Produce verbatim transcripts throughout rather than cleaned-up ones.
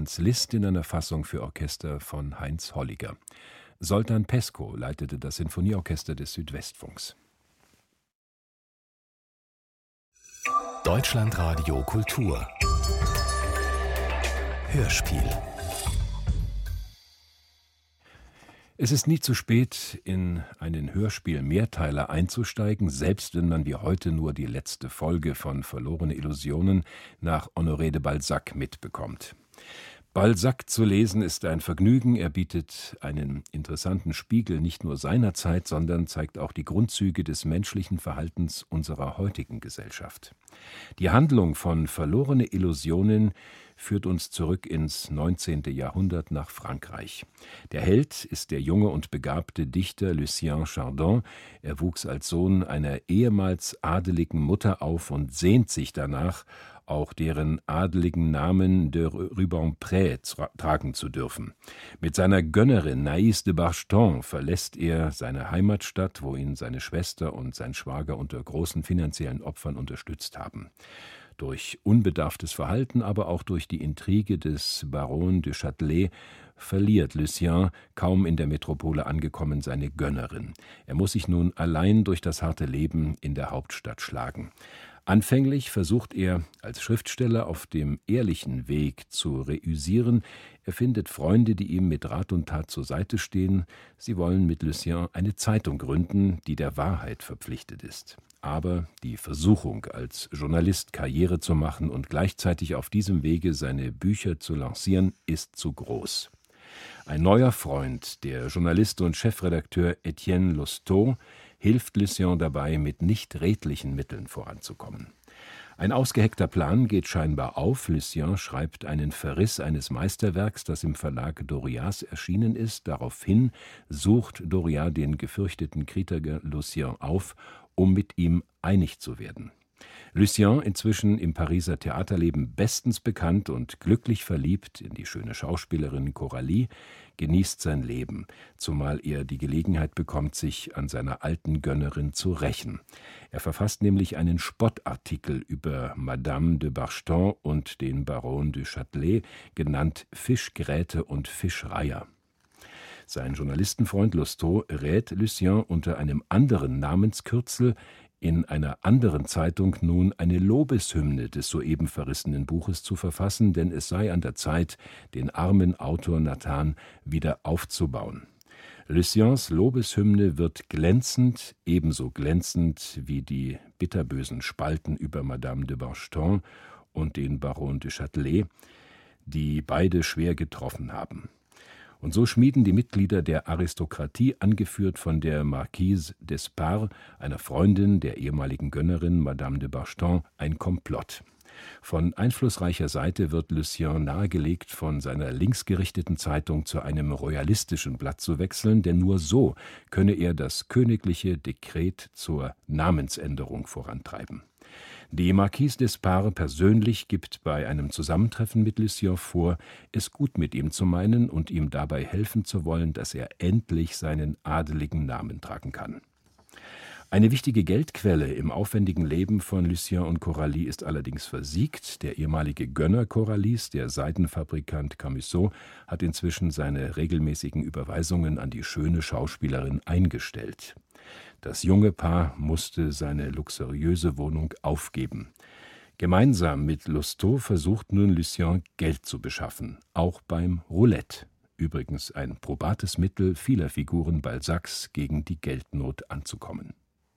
Franz Liszt in einer Fassung für Orchester von Heinz Holliger. Zoltán Peszko leitete das Sinfonieorchester des Südwestfunks. Deutschlandradio Kultur Hörspiel. Es ist nie zu spät, in einen Hörspiel-Mehrteiler einzusteigen, selbst wenn man wie heute nur die letzte Folge von Verlorene Illusionen nach Honoré de Balzac mitbekommt. Balzac zu lesen ist ein Vergnügen, er bietet einen interessanten Spiegel nicht nur seiner Zeit, sondern zeigt auch die Grundzüge des menschlichen Verhaltens unserer heutigen Gesellschaft. Die Handlung von Verlorene Illusionen führt uns zurück ins neunzehnte. Jahrhundert nach Frankreich. Der Held ist der junge und begabte Dichter Lucien Chardin. Er wuchs als Sohn einer ehemals adeligen Mutter auf und sehnt sich danach, auch deren adeligen Namen de Rubempré tra- tragen zu dürfen. Mit seiner Gönnerin Naïs de Barcheton verlässt er seine Heimatstadt, wo ihn seine Schwester und sein Schwager unter großen finanziellen Opfern unterstützt haben. Durch unbedarftes Verhalten, aber auch durch die Intrige des Baron de Châtelet verliert Lucien, kaum in der Metropole angekommen, seine Gönnerin. Er muss sich nun allein durch das harte Leben in der Hauptstadt schlagen. Anfänglich versucht er, als Schriftsteller auf dem ehrlichen Weg zu reüssieren. Er findet Freunde, die ihm mit Rat und Tat zur Seite stehen. Sie wollen mit Lucien eine Zeitung gründen, die der Wahrheit verpflichtet ist. Aber die Versuchung, als Journalist Karriere zu machen und gleichzeitig auf diesem Wege seine Bücher zu lancieren, ist zu groß. Ein neuer Freund, der Journalist und Chefredakteur Etienne Lousteau, hilft Lucien dabei, mit nicht redlichen Mitteln voranzukommen. Ein ausgeheckter Plan geht scheinbar auf. Lucien schreibt einen Verriss eines Meisterwerks, das im Verlag Dorias erschienen ist. Daraufhin sucht Doria den gefürchteten Kritiker Lucien auf, um mit ihm einig zu werden. Lucien, inzwischen im Pariser Theaterleben bestens bekannt und glücklich verliebt in die schöne Schauspielerin Coralie, genießt sein Leben, zumal er die Gelegenheit bekommt, sich an seiner alten Gönnerin zu rächen. Er verfasst nämlich einen Spottartikel über Madame de Barcheton und den Baron de Châtelet, genannt Fischgräte und Fischreiher. Sein Journalistenfreund Lousteau rät Lucien unter einem anderen Namenskürzel in einer anderen Zeitung nun eine Lobeshymne des soeben verrissenen Buches zu verfassen, denn es sei an der Zeit, den armen Autor Nathan wieder aufzubauen. Luciens Lobeshymne wird glänzend, ebenso glänzend wie die bitterbösen Spalten über Madame de Barcheton und den Baron de Châtelet, die beide schwer getroffen haben. Und so schmieden die Mitglieder der Aristokratie, angeführt von der Marquise d'Espard, einer Freundin der ehemaligen Gönnerin Madame de Barcheton, ein Komplott. Von einflussreicher Seite wird Lucien nahegelegt, von seiner linksgerichteten Zeitung zu einem royalistischen Blatt zu wechseln, denn nur so könne er das königliche Dekret zur Namensänderung vorantreiben. Die Marquise d'Espard persönlich gibt bei einem Zusammentreffen mit Lucien vor, es gut mit ihm zu meinen und ihm dabei helfen zu wollen, dass er endlich seinen adeligen Namen tragen kann. Eine wichtige Geldquelle im aufwendigen Leben von Lucien und Coralie ist allerdings versiegt. Der ehemalige Gönner Coralies, der Seidenfabrikant Camusot, hat inzwischen seine regelmäßigen Überweisungen an die schöne Schauspielerin eingestellt. Das junge Paar musste seine luxuriöse Wohnung aufgeben. Gemeinsam mit Lousteau versucht nun Lucien, Geld zu beschaffen, auch beim Roulette. Übrigens ein probates Mittel vieler Figuren Balzacs, gegen die Geldnot anzukommen.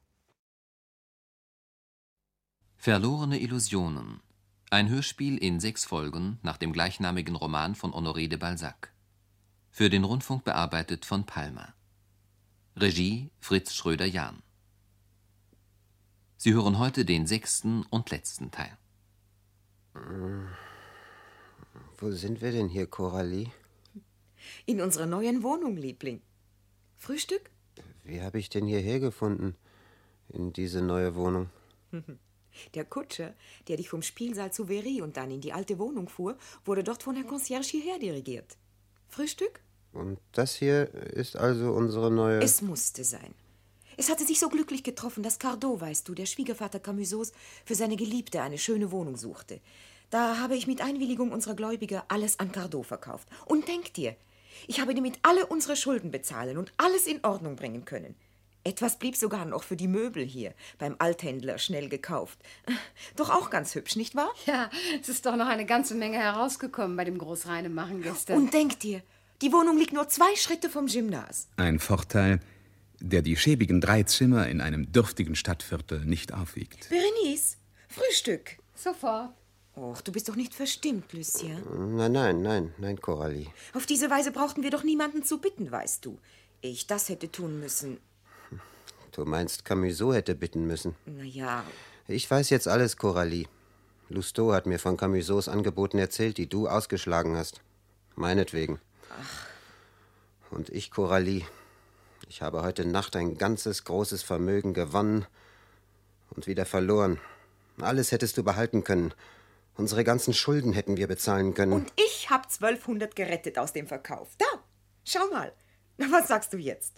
Verlorene Illusionen. Ein Hörspiel in sechs Folgen nach dem gleichnamigen Roman von Honoré de Balzac. Für den Rundfunk bearbeitet von Palmer. Regie Fritz Schröder-Jahn. Sie hören heute den sechsten und letzten Teil. Wo sind wir denn hier, Coralie? In unserer neuen Wohnung, Liebling. Frühstück? Wie habe ich denn hierher gefunden, in diese neue Wohnung? Der Kutscher, der dich vom Spielsaal zu Véry und dann in die alte Wohnung fuhr, wurde dort von Herrn Concierge hierher dirigiert. Frühstück? Und das hier ist also unsere neue... Es musste sein. Es hatte sich so glücklich getroffen, dass Cardot, weißt du, der Schwiegervater Camusots, für seine Geliebte eine schöne Wohnung suchte. Da habe ich mit Einwilligung unserer Gläubiger alles an Cardot verkauft. Und denk dir, ich habe damit alle unsere Schulden bezahlen und alles in Ordnung bringen können. Etwas blieb sogar noch für die Möbel hier, beim Althändler schnell gekauft. Doch auch ganz hübsch, nicht wahr? Ja, es ist doch noch eine ganze Menge herausgekommen bei dem Großreinemachen gestern. Und denk dir, die Wohnung liegt nur zwei Schritte vom Gymnas. Ein Vorteil, der die schäbigen drei Zimmer in einem dürftigen Stadtviertel nicht aufwiegt. Berenice, Frühstück. Sofort. Och, du bist doch nicht verstimmt, Lucien. Nein, nein, nein, nein, Coralie. Auf diese Weise brauchten wir doch niemanden zu bitten, weißt du. Ich das hätte tun müssen. Du meinst, Camusot hätte bitten müssen? Na ja. Ich weiß jetzt alles, Coralie. Lousteau hat mir von Camusots Angeboten erzählt, die du ausgeschlagen hast. Meinetwegen. Ach. Und ich, Coralie, ich habe heute Nacht ein ganzes großes Vermögen gewonnen und wieder verloren. Alles hättest du behalten können. Unsere ganzen Schulden hätten wir bezahlen können. Und ich hab zwölfhundert gerettet aus dem Verkauf. Da, schau mal. Na, was sagst du jetzt?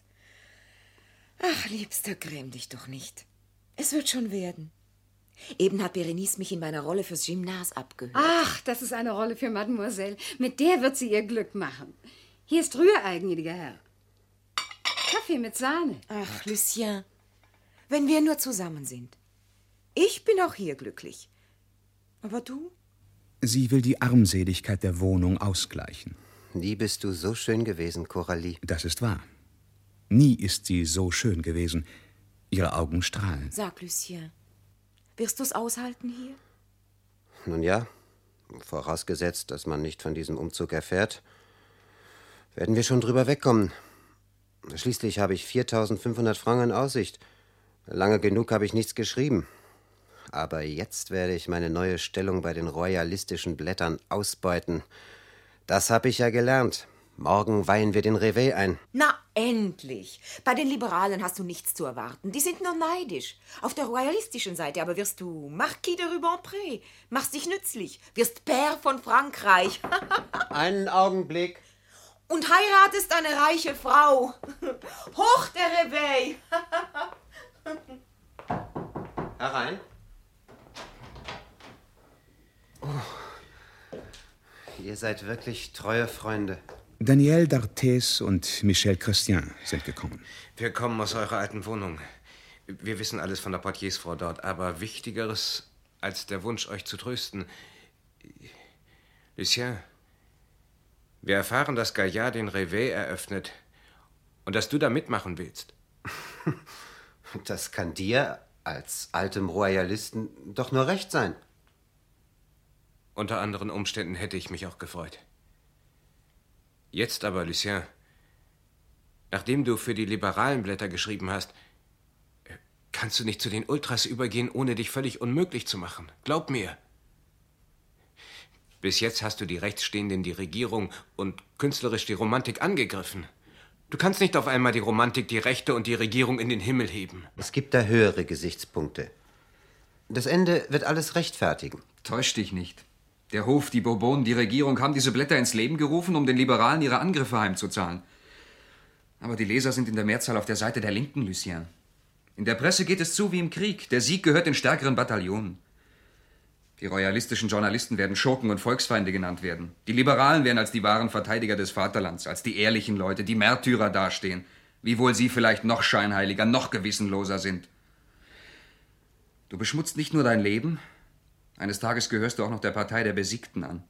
Ach, Liebster, gräm dich doch nicht. Es wird schon werden. Eben hat Berenice mich in meiner Rolle fürs Gymnas abgehört. Ach, das ist eine Rolle für Mademoiselle. Mit der wird sie ihr Glück machen. Hier ist Rührei, gnädiger Herr. Kaffee mit Sahne. Ach, Lucien, wenn wir nur zusammen sind. Ich bin auch hier glücklich. Aber du? Sie will die Armseligkeit der Wohnung ausgleichen. Nie bist du so schön gewesen, Coralie. Das ist wahr. Nie ist sie so schön gewesen. Ihre Augen strahlen. Sag, Lucien, wirst du's aushalten hier? Nun ja, vorausgesetzt, dass man nicht von diesem Umzug erfährt, werden wir schon drüber wegkommen. Schließlich habe ich viertausendfünfhundert Franken in Aussicht. Lange genug habe ich nichts geschrieben. Aber jetzt werde ich meine neue Stellung bei den royalistischen Blättern ausbeuten. Das habe ich ja gelernt. Morgen weihen wir den Reveil ein. Na, endlich. Bei den Liberalen hast du nichts zu erwarten. Die sind nur neidisch. Auf der royalistischen Seite aber wirst du Marquis de Rubempré. Machst dich nützlich. Wirst Père von Frankreich. Einen Augenblick. Und heiratest eine reiche Frau. Hoch der Reveil. Herein. Oh. Ihr seid wirklich treue Freunde. Daniel d'Arthez und Michel Chrestien sind gekommen. Wir kommen aus eurer alten Wohnung. Wir wissen alles von der Portiersfrau dort, aber Wichtigeres als der Wunsch, euch zu trösten. Lucien, wir erfahren, dass Gaillard den Reveil eröffnet und dass du da mitmachen willst. Das kann dir, als altem Royalisten, doch nur recht sein. Unter anderen Umständen hätte ich mich auch gefreut. Jetzt aber, Lucien, nachdem du für die liberalen Blätter geschrieben hast, kannst du nicht zu den Ultras übergehen, ohne dich völlig unmöglich zu machen. Glaub mir. Bis jetzt hast du die Rechtsstehenden, die Regierung und künstlerisch die Romantik angegriffen. Du kannst nicht auf einmal die Romantik, die Rechte und die Regierung in den Himmel heben. Es gibt da höhere Gesichtspunkte. Das Ende wird alles rechtfertigen. Täusch dich nicht. Der Hof, die Bourbonen, die Regierung haben diese Blätter ins Leben gerufen, um den Liberalen ihre Angriffe heimzuzahlen. Aber die Leser sind in der Mehrzahl auf der Seite der Linken, Lucien. In der Presse geht es zu wie im Krieg. Der Sieg gehört den stärkeren Bataillonen. Die royalistischen Journalisten werden Schurken und Volksfeinde genannt werden. Die Liberalen werden als die wahren Verteidiger des Vaterlands, als die ehrlichen Leute, die Märtyrer dastehen. Wiewohl sie vielleicht noch scheinheiliger, noch gewissenloser sind. Du beschmutzt nicht nur dein Leben, eines Tages gehörst du auch noch der Partei der Besiegten an.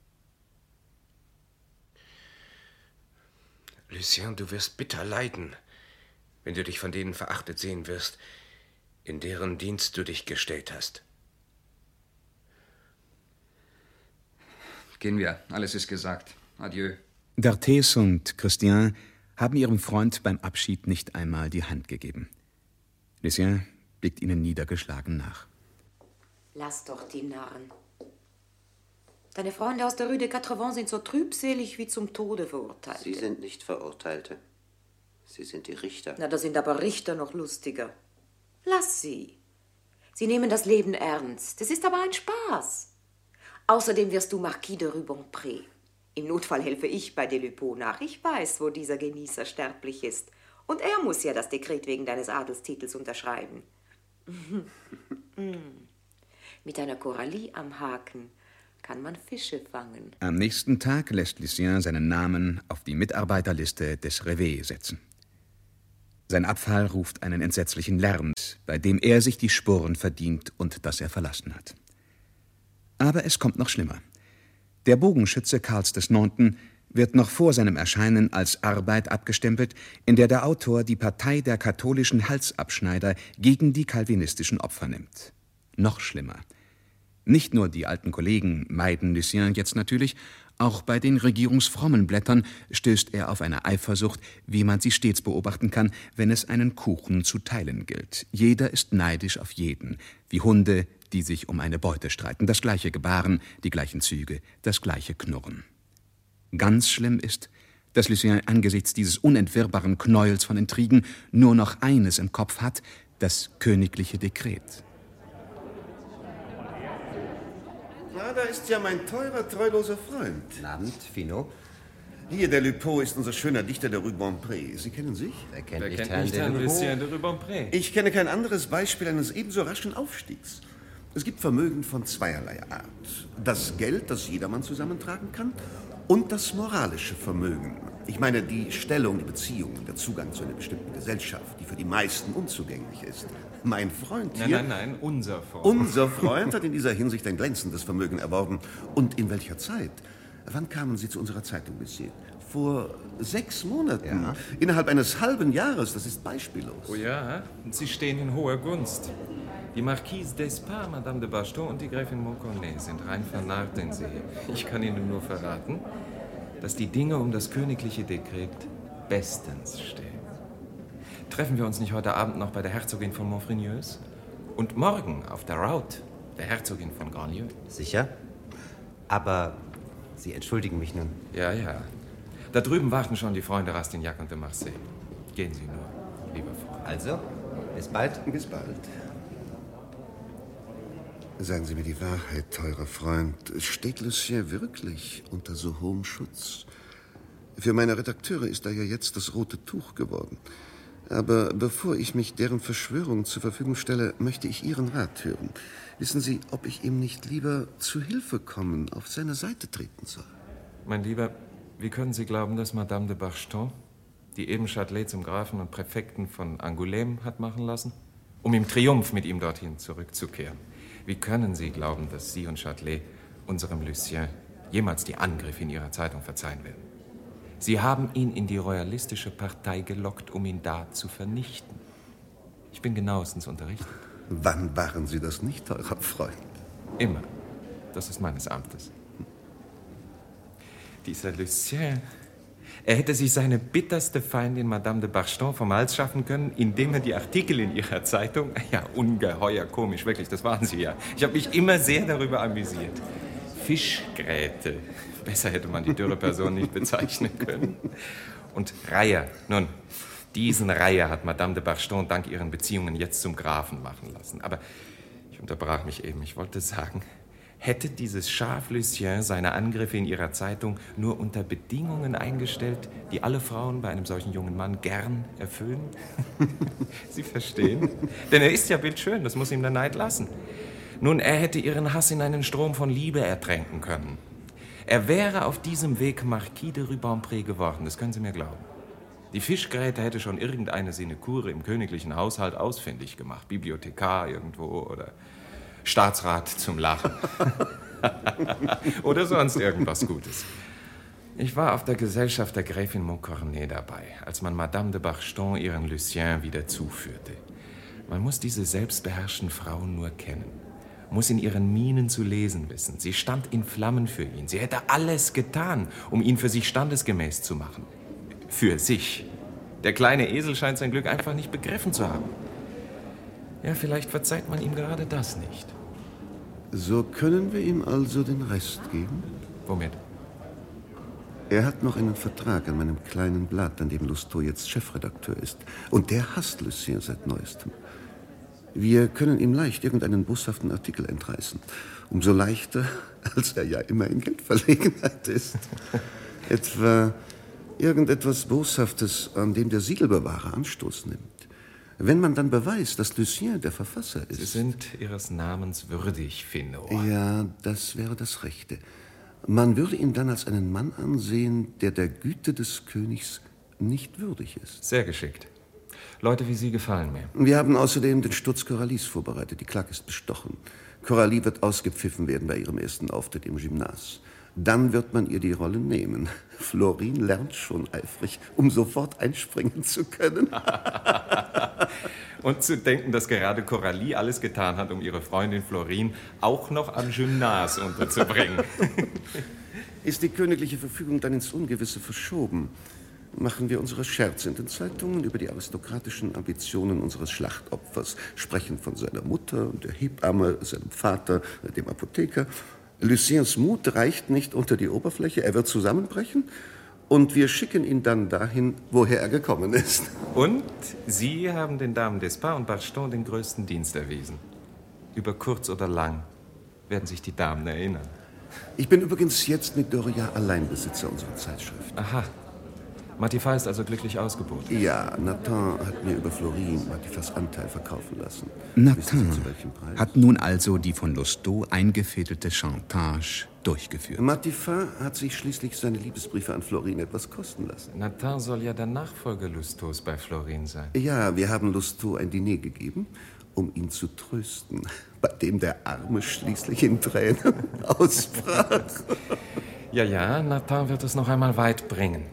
Lucien, du wirst bitter leiden, wenn du dich von denen verachtet sehen wirst, in deren Dienst du dich gestellt hast. Gehen wir, alles ist gesagt. Adieu. D'Arthez und Chrestien haben ihrem Freund beim Abschied nicht einmal die Hand gegeben. Lucien blickt ihnen niedergeschlagen nach. Lass doch die Narren. Deine Freunde aus der Rue de Quatre-Vents sind so trübselig wie zum Tode Verurteilte. Sie sind nicht Verurteilte. Sie sind die Richter. Na, da sind aber Richter noch lustiger. Lass sie. Sie nehmen das Leben ernst. Es ist aber ein Spaß. Außerdem wirst du Marquis de Rubempré. Im Notfall helfe ich bei Delupeau nach. Ich weiß, wo dieser Genießer sterblich ist. Und er muss ja das Dekret wegen deines Adelstitels unterschreiben. Mit einer Coralie am Haken kann man Fische fangen. Am nächsten Tag lässt Lucien seinen Namen auf die Mitarbeiterliste des Reveille setzen. Sein Abfall ruft einen entsetzlichen Lärm, bei dem er sich die Sporen verdient und das er verlassen hat. Aber es kommt noch schlimmer. Der Bogenschütze Karls des Neunten wird noch vor seinem Erscheinen als Arbeit abgestempelt, in der der Autor die Partei der katholischen Halsabschneider gegen die calvinistischen Opfer nimmt. Noch schlimmer. Nicht nur die alten Kollegen meiden Lucien jetzt natürlich, auch bei den regierungsfrommen Blättern stößt er auf eine Eifersucht, wie man sie stets beobachten kann, wenn es einen Kuchen zu teilen gilt. Jeder ist neidisch auf jeden, wie Hunde, die sich um eine Beute streiten. Das gleiche Gebaren, die gleichen Züge, das gleiche Knurren. Ganz schlimm ist, dass Lucien angesichts dieses unentwirrbaren Knäuels von Intrigen nur noch eines im Kopf hat, das königliche Dekret. Na, da ist ja mein teurer, treuloser Freund. Guten Abend, Finot. Hier, der Lupeau ist unser schöner Dichter der Rue Bonpré. Sie kennen sich? Wer kennt Wer nicht kennt Herrn nicht de Herrn Lupeau? Lucien de Rubempré? Ich kenne kein anderes Beispiel eines ebenso raschen Aufstiegs. Es gibt Vermögen von zweierlei Art. Das Geld, das jedermann zusammentragen kann, und das moralische Vermögen. Ich meine die Stellung, die Beziehung, der Zugang zu einer bestimmten Gesellschaft, die für die meisten unzugänglich ist. Mein Freund hier... Nein, nein, nein, unser Freund. Unser Freund hat in dieser Hinsicht ein glänzendes Vermögen erworben. Und in welcher Zeit? Wann kamen Sie zu unserer Zeitung, Monsieur? Vor sechs Monaten. Ja. Innerhalb eines halben Jahres. Das ist beispiellos. Oh ja, und Sie stehen in hoher Gunst. Die Marquise d'Espard, Madame de Baston und die Gräfin Montcornet sind rein vernarrt in Sie. Ich kann Ihnen nur verraten, dass die Dinge um das königliche Dekret bestens stehen. Treffen wir uns nicht heute Abend noch bei der Herzogin von Montfrigneuse? Und morgen auf der Route der Herzogin von Grandlieu? Sicher? Aber Sie entschuldigen mich nun. Ja, ja. Da drüben warten schon die Freunde Rastignac und de Marsay. Gehen Sie nur, lieber Freund. Also, bis bald. Bis bald. Sagen Sie mir die Wahrheit, teurer Freund. Steht Lucien wirklich unter so hohem Schutz? Für meine Redakteure ist er ja jetzt das rote Tuch geworden. Aber bevor ich mich deren Verschwörung zur Verfügung stelle, möchte ich Ihren Rat hören. Wissen Sie, ob ich ihm nicht lieber zu Hilfe kommen, auf seine Seite treten soll? Mein Lieber, wie können Sie glauben, dass Madame de Barcheton, die eben Châtelet zum Grafen und Präfekten von Angoulême hat machen lassen, um im Triumph mit ihm dorthin zurückzukehren? Wie können Sie glauben, dass Sie und Châtelet unserem Lucien jemals die Angriffe in Ihrer Zeitung verzeihen werden? Sie haben ihn in die royalistische Partei gelockt, um ihn da zu vernichten. Ich bin genauestens unterrichtet. Wann waren Sie das nicht, teurer Freund? Immer. Das ist meines Amtes. Dieser Lucien, er hätte sich seine bitterste Feindin, Madame de Barcheton, vom Hals schaffen können, indem er die Artikel in ihrer Zeitung, ja, ungeheuer komisch, wirklich, das waren sie ja. Ich habe mich immer sehr darüber amüsiert. Fischgräte, besser hätte man die dürre Person nicht bezeichnen können. Und Reiher, nun, diesen Reiher hat Madame de Barcheton dank ihren Beziehungen jetzt zum Grafen machen lassen. Aber ich unterbrach mich eben, ich wollte sagen, hätte dieses Schaf Lucien seine Angriffe in ihrer Zeitung nur unter Bedingungen eingestellt, die alle Frauen bei einem solchen jungen Mann gern erfüllen? Sie verstehen? Denn er ist ja bildschön, das muss ihm der Neid lassen. Nun, er hätte ihren Hass in einen Strom von Liebe ertränken können. Er wäre auf diesem Weg Marquis de Rubempré geworden, das können Sie mir glauben. Die Fischgräte hätte schon irgendeine Sinekure im königlichen Haushalt ausfindig gemacht. Bibliothekar irgendwo oder Staatsrat zum Lachen. Oder sonst irgendwas Gutes. Ich war auf der Gesellschaft der Gräfin Montcornet dabei, als man Madame de Barcheton ihren Lucien wieder zuführte. Man muss diese selbstbeherrschten Frauen nur kennen, muss in ihren Mienen zu lesen wissen. Sie stand in Flammen für ihn. Sie hätte alles getan, um ihn für sich standesgemäß zu machen. Für sich. Der kleine Esel scheint sein Glück einfach nicht begriffen zu haben. Ja, vielleicht verzeiht man ihm gerade das nicht. So können wir ihm also den Rest geben? Womit? Er hat noch einen Vertrag an meinem kleinen Blatt, an dem Lousteau jetzt Chefredakteur ist. Und der hasst Lucien seit Neuestem. Wir können ihm leicht irgendeinen boshaften Artikel entreißen. Umso leichter, als er ja immer in Geldverlegenheit ist. Etwa irgendetwas Boshaftes, an dem der Siegelbewahrer Anstoß nimmt. Wenn man dann beweist, dass Lucien der Verfasser ist... Sie sind Ihres Namens würdig, Finot. Ja, das wäre das Rechte. Man würde ihn dann als einen Mann ansehen, der der Güte des Königs nicht würdig ist. Sehr geschickt. Leute wie Sie gefallen mir. Wir haben außerdem den Sturz Coralies vorbereitet. Die Klacke ist bestochen. Coralie wird ausgepfiffen werden bei ihrem ersten Auftritt im Gymnas. Dann wird man ihr die Rolle nehmen. Florine lernt schon eifrig, um sofort einspringen zu können. Und zu denken, dass gerade Coralie alles getan hat, um ihre Freundin Florine auch noch am Gymnas unterzubringen. Ist die königliche Verfügung dann ins Ungewisse verschoben, machen wir unsere Scherze in den Zeitungen über die aristokratischen Ambitionen unseres Schlachtopfers, sprechen von seiner Mutter, der Hebamme, seinem Vater, dem Apotheker. Luciens Mut reicht nicht unter die Oberfläche, er wird zusammenbrechen und wir schicken ihn dann dahin, woher er gekommen ist. Und Sie haben den Damen d'Esparre und Bachston den größten Dienst erwiesen. Über kurz oder lang werden sich die Damen erinnern. Ich bin übrigens jetzt mit Doria Alleinbesitzer unserer Zeitschrift. Aha. Matifat ist also glücklich ausgeboten. Ja, Nathan hat mir über Florine Matifats Anteil verkaufen lassen. Nathan hat nun also die von Lousteau eingefädelte Chantage durchgeführt. Matifat hat sich schließlich seine Liebesbriefe an Florine etwas kosten lassen. Nathan soll ja der Nachfolger Lousteaus bei Florine sein. Ja, wir haben Lousteau ein Diner gegeben, um ihn zu trösten, bei dem der Arme schließlich in Tränen ausbrach. Ja, ja, Nathan wird es noch einmal weit bringen.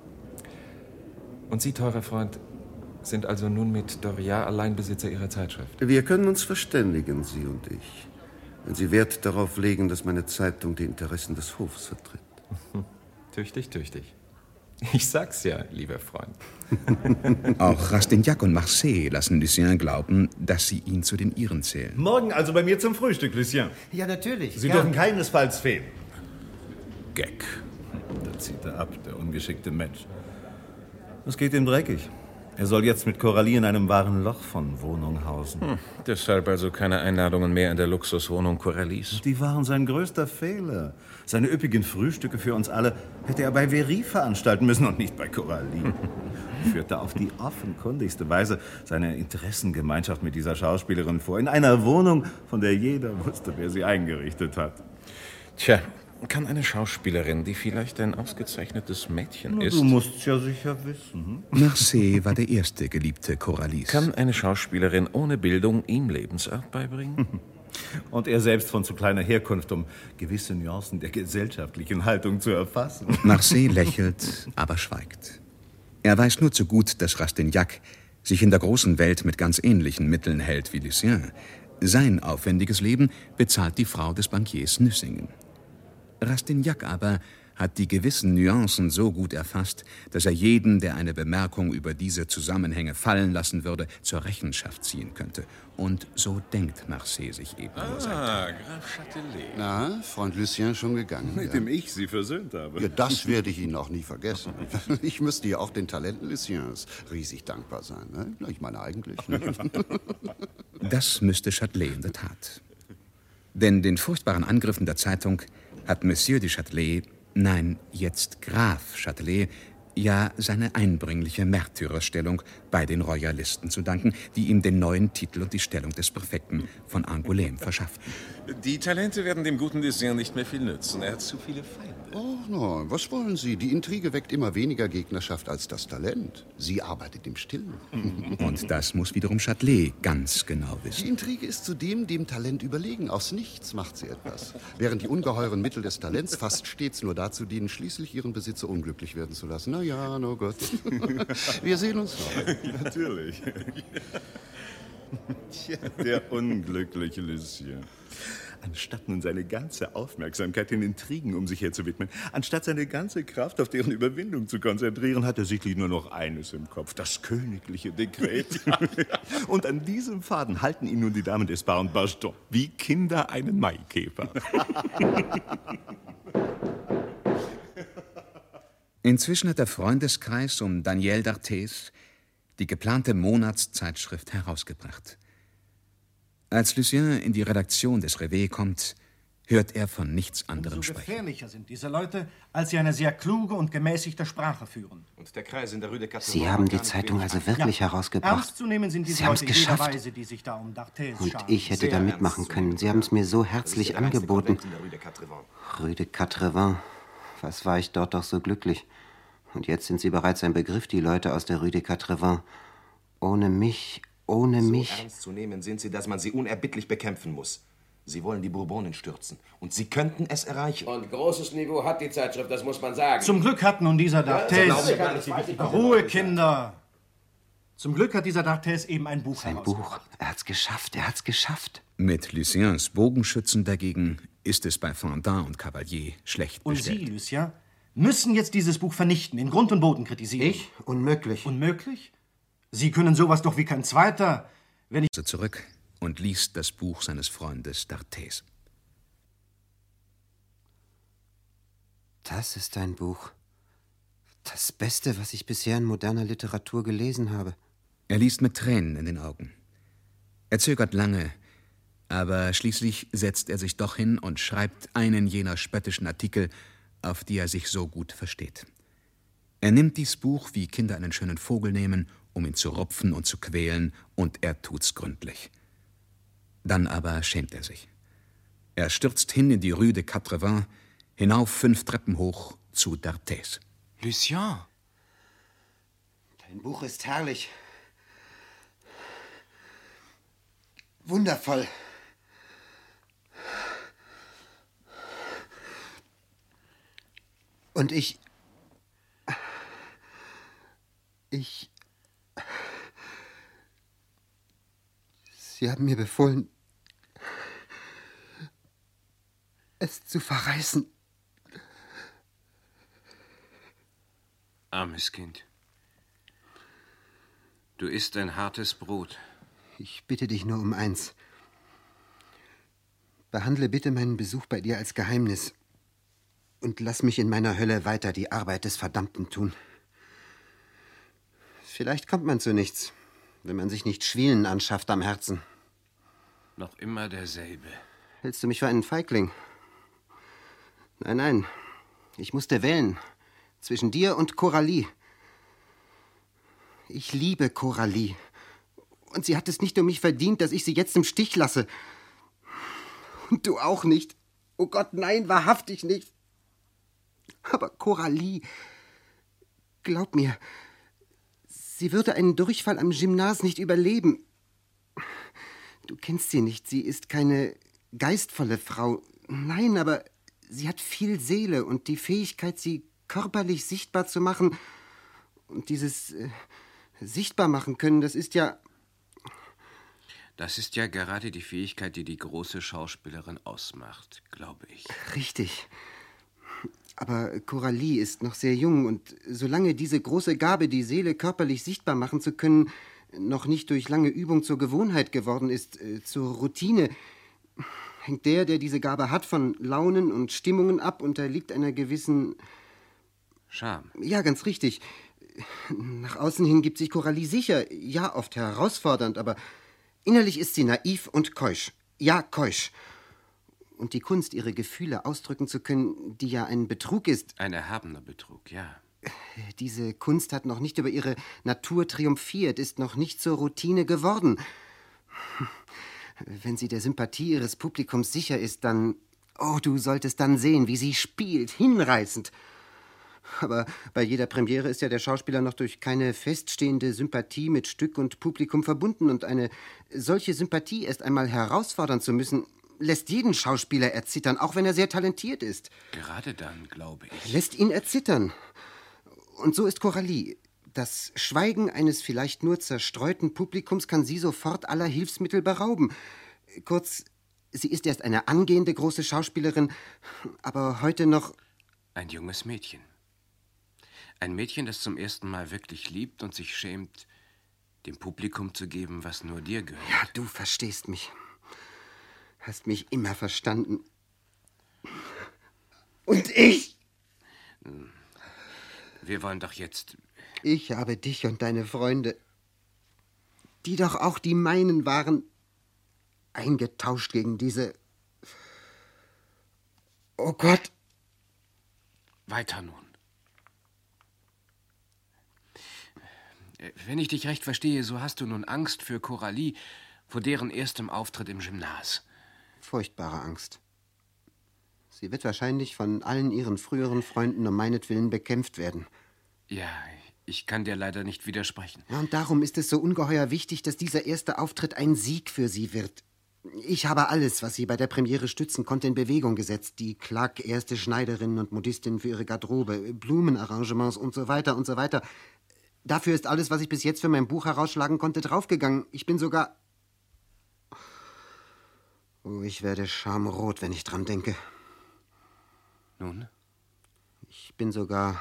Und Sie, teurer Freund, sind also nun mit Doria Alleinbesitzer Ihrer Zeitschrift? Wir können uns verständigen, Sie und ich, wenn Sie Wert darauf legen, dass meine Zeitung die Interessen des Hofs vertritt. Tüchtig, tüchtig. Ich sag's ja, lieber Freund. Auch Rastignac und Marsay lassen Lucien glauben, dass sie ihn zu den ihren zählen. Morgen also bei mir zum Frühstück, Lucien. Ja, natürlich. Sie ja. dürfen keinesfalls fehlen. Gag. Da zieht er ab, der ungeschickte Mensch. Es geht ihm dreckig. Er soll jetzt mit Coralie in einem wahren Loch von Wohnung hausen. Hm, deshalb also keine Einladungen mehr in der Luxuswohnung Coralies. Die waren sein größter Fehler. Seine üppigen Frühstücke für uns alle hätte er bei Véry veranstalten müssen und nicht bei Coralie. Führte auf die offenkundigste Weise seine Interessengemeinschaft mit dieser Schauspielerin vor. In einer Wohnung, von der jeder wusste, wer sie eingerichtet hat. Tja, kann eine Schauspielerin, die vielleicht ein ausgezeichnetes Mädchen Na, ist... Du musst's ja sicher wissen. Hm? Marsay war der erste Geliebte Coralies. Kann eine Schauspielerin ohne Bildung ihm Lebensart beibringen? Und er selbst von zu kleiner Herkunft, um gewisse Nuancen der gesellschaftlichen Haltung zu erfassen. Marsay lächelt, aber schweigt. Er weiß nur zu gut, dass Rastignac sich in der großen Welt mit ganz ähnlichen Mitteln hält wie Lucien. Sein aufwendiges Leben bezahlt die Frau des Bankiers Nucingen. Rastignac aber hat die gewissen Nuancen so gut erfasst, dass er jeden, der eine Bemerkung über diese Zusammenhänge fallen lassen würde, zur Rechenschaft ziehen könnte. Und so denkt Marsay sich eben nur sein. Ah, Graf Châtelet. Na, Freund Lucien schon gegangen? Mit ja. dem ich Sie versöhnt habe. Ja, das werde ich Ihnen auch nie vergessen. Ich müsste ja auch den Talenten Luciens riesig dankbar sein. Ne? Ich meine eigentlich. Ne? Das müsste Châtelet in der Tat. Denn den furchtbaren Angriffen der Zeitung hat Monsieur de Châtelet, nein, jetzt Graf Châtelet, ja seine einbringliche Märtyrerstellung bei den Royalisten zu danken, die ihm den neuen Titel und die Stellung des Präfekten von Angoulême verschafften. Die Talente werden dem guten Lucien nicht mehr viel nützen. Er hat zu viele Feinde. Oh, no, was wollen Sie? Die Intrige weckt immer weniger Gegnerschaft als das Talent. Sie arbeitet im Stillen. Und das muss wiederum Châtelet ganz genau Die wissen. Intrige ist zudem dem Talent überlegen. Aus nichts macht sie etwas. Während die ungeheuren Mittel des Talents fast stets nur dazu dienen, schließlich ihren Besitzer unglücklich werden zu lassen. Na ja, no Gott. Wir sehen uns noch. Natürlich. Tja, der unglückliche Lucien. Anstatt nun seine ganze Aufmerksamkeit den Intrigen um sich her zu widmen, anstatt seine ganze Kraft auf deren Überwindung zu konzentrieren, hat er sichtlich nur noch eines im Kopf, das königliche Dekret. Und an diesem Faden halten ihn nun die Damen d'Esparre und Bachston, wie Kinder einen Maikäfer. Inzwischen hat der Freundeskreis um Daniel d'Arthez die geplante Monatszeitschrift herausgebracht. Als Lucien in die Redaktion des Reveil kommt, hört er von nichts anderem Umso sprechen. gefährlicher sind diese Leute, als sie eine sehr kluge und gemäßigte Sprache führen. Und der Kreis in der Rue de Quatre Sie haben die Zeitung also wirklich Ja. herausgebracht. Ernst zu nehmen sind diese Sie haben's Leute in jeder geschafft. Weise, die sich da um d'Arthez Und scharen. ich hätte da mitmachen können. Sie haben es mir so herzlich angeboten. Rue de Quatre-Vingts. Was war ich dort doch so glücklich. Und jetzt sind Sie bereits ein Begriff, die Leute aus der Rue de Quatre-Vingts. Ohne mich, ohne So mich. ernst zu nehmen sind sie, dass man sie unerbittlich bekämpfen muss. Sie wollen die Bourbonen stürzen. Und sie könnten es erreichen. Und großes Niveau hat die Zeitschrift, das muss man sagen. Zum Glück hat nun dieser Ja, das glaube ich d'Arthez... gar nicht, wie wichtig das Ruhe, ist. Kinder! Zum Glück hat dieser d'Arthez eben ein Buch Sein Buch. Er hat's geschafft, er hat's geschafft. Mit Luciens Bogenschützen dagegen ist es bei Fendant und Cavalier schlecht Und bestellt. Sie, Lucien, müssen jetzt dieses Buch vernichten, in Grund und Boden kritisieren. Ich? Unmöglich. Unmöglich? Sie können sowas doch wie kein Zweiter, wenn ich... So zurück und liest das Buch seines Freundes d'Arthez. Das ist ein Buch. Das Beste, was ich bisher in moderner Literatur gelesen habe. Er liest mit Tränen in den Augen. Er zögert lange, aber schließlich setzt er sich doch hin und schreibt einen jener spöttischen Artikel, auf die er sich so gut versteht. Er nimmt dies Buch, wie Kinder einen schönen Vogel nehmen, um ihn zu rupfen und zu quälen, und er tut's gründlich. Dann aber schämt er sich. Er stürzt hin in die Rue de Quatre-Vingts, hinauf fünf Treppen hoch zu d'Arthez. Lucien! Dein Buch ist herrlich. Wundervoll. Und ich... Ich... Sie haben mir befohlen, es zu verreißen. Armes Kind. Du isst ein hartes Brot. Ich bitte dich nur um eins. Behandle bitte meinen Besuch bei dir als Geheimnis und lass mich in meiner Hölle weiter die Arbeit des Verdammten tun. Vielleicht kommt man zu nichts, wenn man sich nicht Schwielen anschafft am Herzen. Noch immer derselbe. Hältst du mich für einen Feigling? Nein, nein. Ich musste wählen. Zwischen dir und Coralie. Ich liebe Coralie. Und sie hat es nicht um mich verdient, dass ich sie jetzt im Stich lasse. Und du auch nicht. Oh Gott, nein, wahrhaftig nicht. Aber Coralie, glaub mir, sie würde einen Durchfall am Gymnas nicht überleben. Du kennst sie nicht, sie ist keine geistvolle Frau. Nein, aber sie hat viel Seele und die Fähigkeit, sie körperlich sichtbar zu machen. Und dieses äh, sichtbar machen können, das ist ja... Das ist ja gerade die Fähigkeit, die die große Schauspielerin ausmacht, glaube ich. Richtig. Aber Coralie ist noch sehr jung und solange diese große Gabe, die Seele körperlich sichtbar machen zu können, noch nicht durch lange Übung zur Gewohnheit geworden ist, äh, zur Routine, hängt der, der diese Gabe hat, von Launen und Stimmungen ab, unterliegt einer gewissen... Scham. Ja, ganz richtig. Nach außen hin gibt sich Coralie sicher, ja, oft herausfordernd, aber innerlich ist sie naiv und keusch. Ja, keusch. Und die Kunst, ihre Gefühle ausdrücken zu können, die ja ein Betrug ist... Ein erhabener Betrug, ja. Diese Kunst hat noch nicht über ihre Natur triumphiert, ist noch nicht zur Routine geworden. Wenn sie der Sympathie ihres Publikums sicher ist, dann... Oh, du solltest dann sehen, wie sie spielt, hinreißend. Aber bei jeder Premiere ist ja der Schauspieler noch durch keine feststehende Sympathie mit Stück und Publikum verbunden. Und eine solche Sympathie erst einmal herausfordern zu müssen, lässt jeden Schauspieler erzittern, auch wenn er sehr talentiert ist. Gerade dann, glaube ich. Lässt ihn erzittern. Und so ist Coralie. Das Schweigen eines vielleicht nur zerstreuten Publikums kann sie sofort aller Hilfsmittel berauben. Kurz, sie ist erst eine angehende große Schauspielerin, aber heute noch... Ein junges Mädchen. Ein Mädchen, das zum ersten Mal wirklich liebt und sich schämt, dem Publikum zu geben, was nur dir gehört. Ja, du verstehst mich. Hast mich immer verstanden. Und ich? Wir wollen doch jetzt... Ich habe dich und deine Freunde, die doch auch die meinen waren, eingetauscht gegen diese Oh Gott! Weiter nun. Wenn ich dich recht verstehe, so hast du nun Angst für Coralie vor deren erstem Auftritt im Gymnas. Furchtbare Angst. Sie wird wahrscheinlich von allen ihren früheren Freunden um meinetwillen bekämpft werden. Ja, ich kann dir leider nicht widersprechen. Ja, und darum ist es so ungeheuer wichtig, dass dieser erste Auftritt ein Sieg für sie wird. Ich habe alles, was sie bei der Premiere stützen konnte, in Bewegung gesetzt. Die Klack, erste Schneiderin und Modistin für ihre Garderobe, Blumenarrangements und so weiter und so weiter. Dafür ist alles, was ich bis jetzt für mein Buch herausschlagen konnte, draufgegangen. Ich bin sogar... Oh, ich werde schamrot, wenn ich dran denke. Nun? Ich bin sogar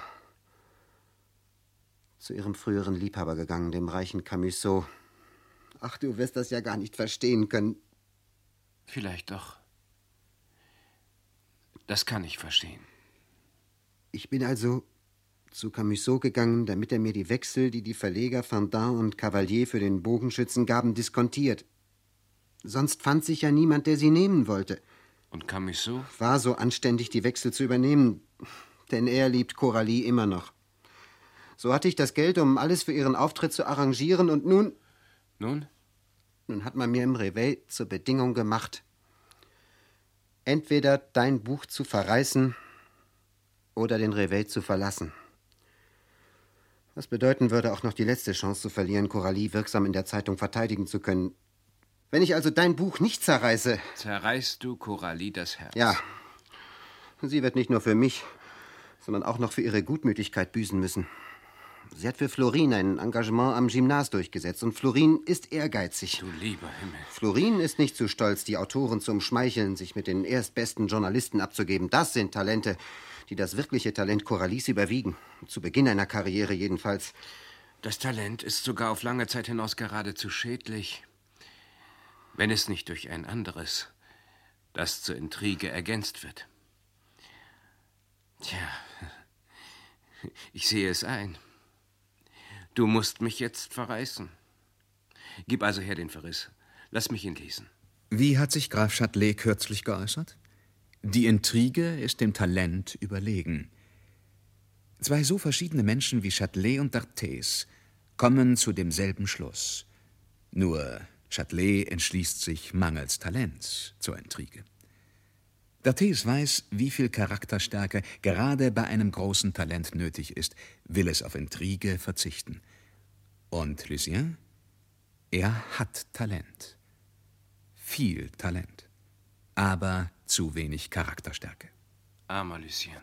zu ihrem früheren Liebhaber gegangen, dem reichen Camusot. Ach, du wirst das ja gar nicht verstehen können. Vielleicht doch. Das kann ich verstehen. Ich bin also zu Camusot gegangen, damit er mir die Wechsel, die die Verleger Fendant und Cavalier für den Bogenschützen gaben, diskontiert. Sonst fand sich ja niemand, der sie nehmen wollte. Und Camusot? War so anständig, die Wechsel zu übernehmen, denn er liebt Coralie immer noch. So hatte ich das Geld, um alles für ihren Auftritt zu arrangieren, und nun... Nun? Nun hat man mir im Reveil zur Bedingung gemacht, entweder dein Buch zu verreißen oder den Reveil zu verlassen. Was bedeuten würde, auch noch die letzte Chance zu verlieren, Coralie wirksam in der Zeitung verteidigen zu können. Wenn ich also dein Buch nicht zerreiße... Zerreißt du Coralie das Herz? Ja. Sie wird nicht nur für mich, sondern auch noch für ihre Gutmütigkeit büßen müssen. Sie hat für Florine ein Engagement am Gymnas durchgesetzt, und Florine ist ehrgeizig. Du lieber Himmel. Florine ist nicht zu stolz, die Autoren zum Schmeicheln, sich mit den erstbesten Journalisten abzugeben. Das sind Talente, die das wirkliche Talent Coralies überwiegen. Zu Beginn einer Karriere jedenfalls. Das Talent ist sogar auf lange Zeit hinaus geradezu schädlich, wenn es nicht durch ein anderes, das zur Intrige ergänzt wird. Tja, ich sehe es ein. Du musst mich jetzt verreißen. Gib also her den Verriss. Lass mich ihn lesen. Wie hat sich Graf Châtelet kürzlich geäußert? Die Intrige ist dem Talent überlegen. Zwei so verschiedene Menschen wie Châtelet und d'Arthez kommen zu demselben Schluss. Nur Châtelet entschließt sich mangels Talents zur Intrige. d'Arthez weiß, wie viel Charakterstärke gerade bei einem großen Talent nötig ist, will es auf Intrige verzichten. Und Lucien? Er hat Talent. Viel Talent. Aber zu wenig Charakterstärke. Armer Lucien.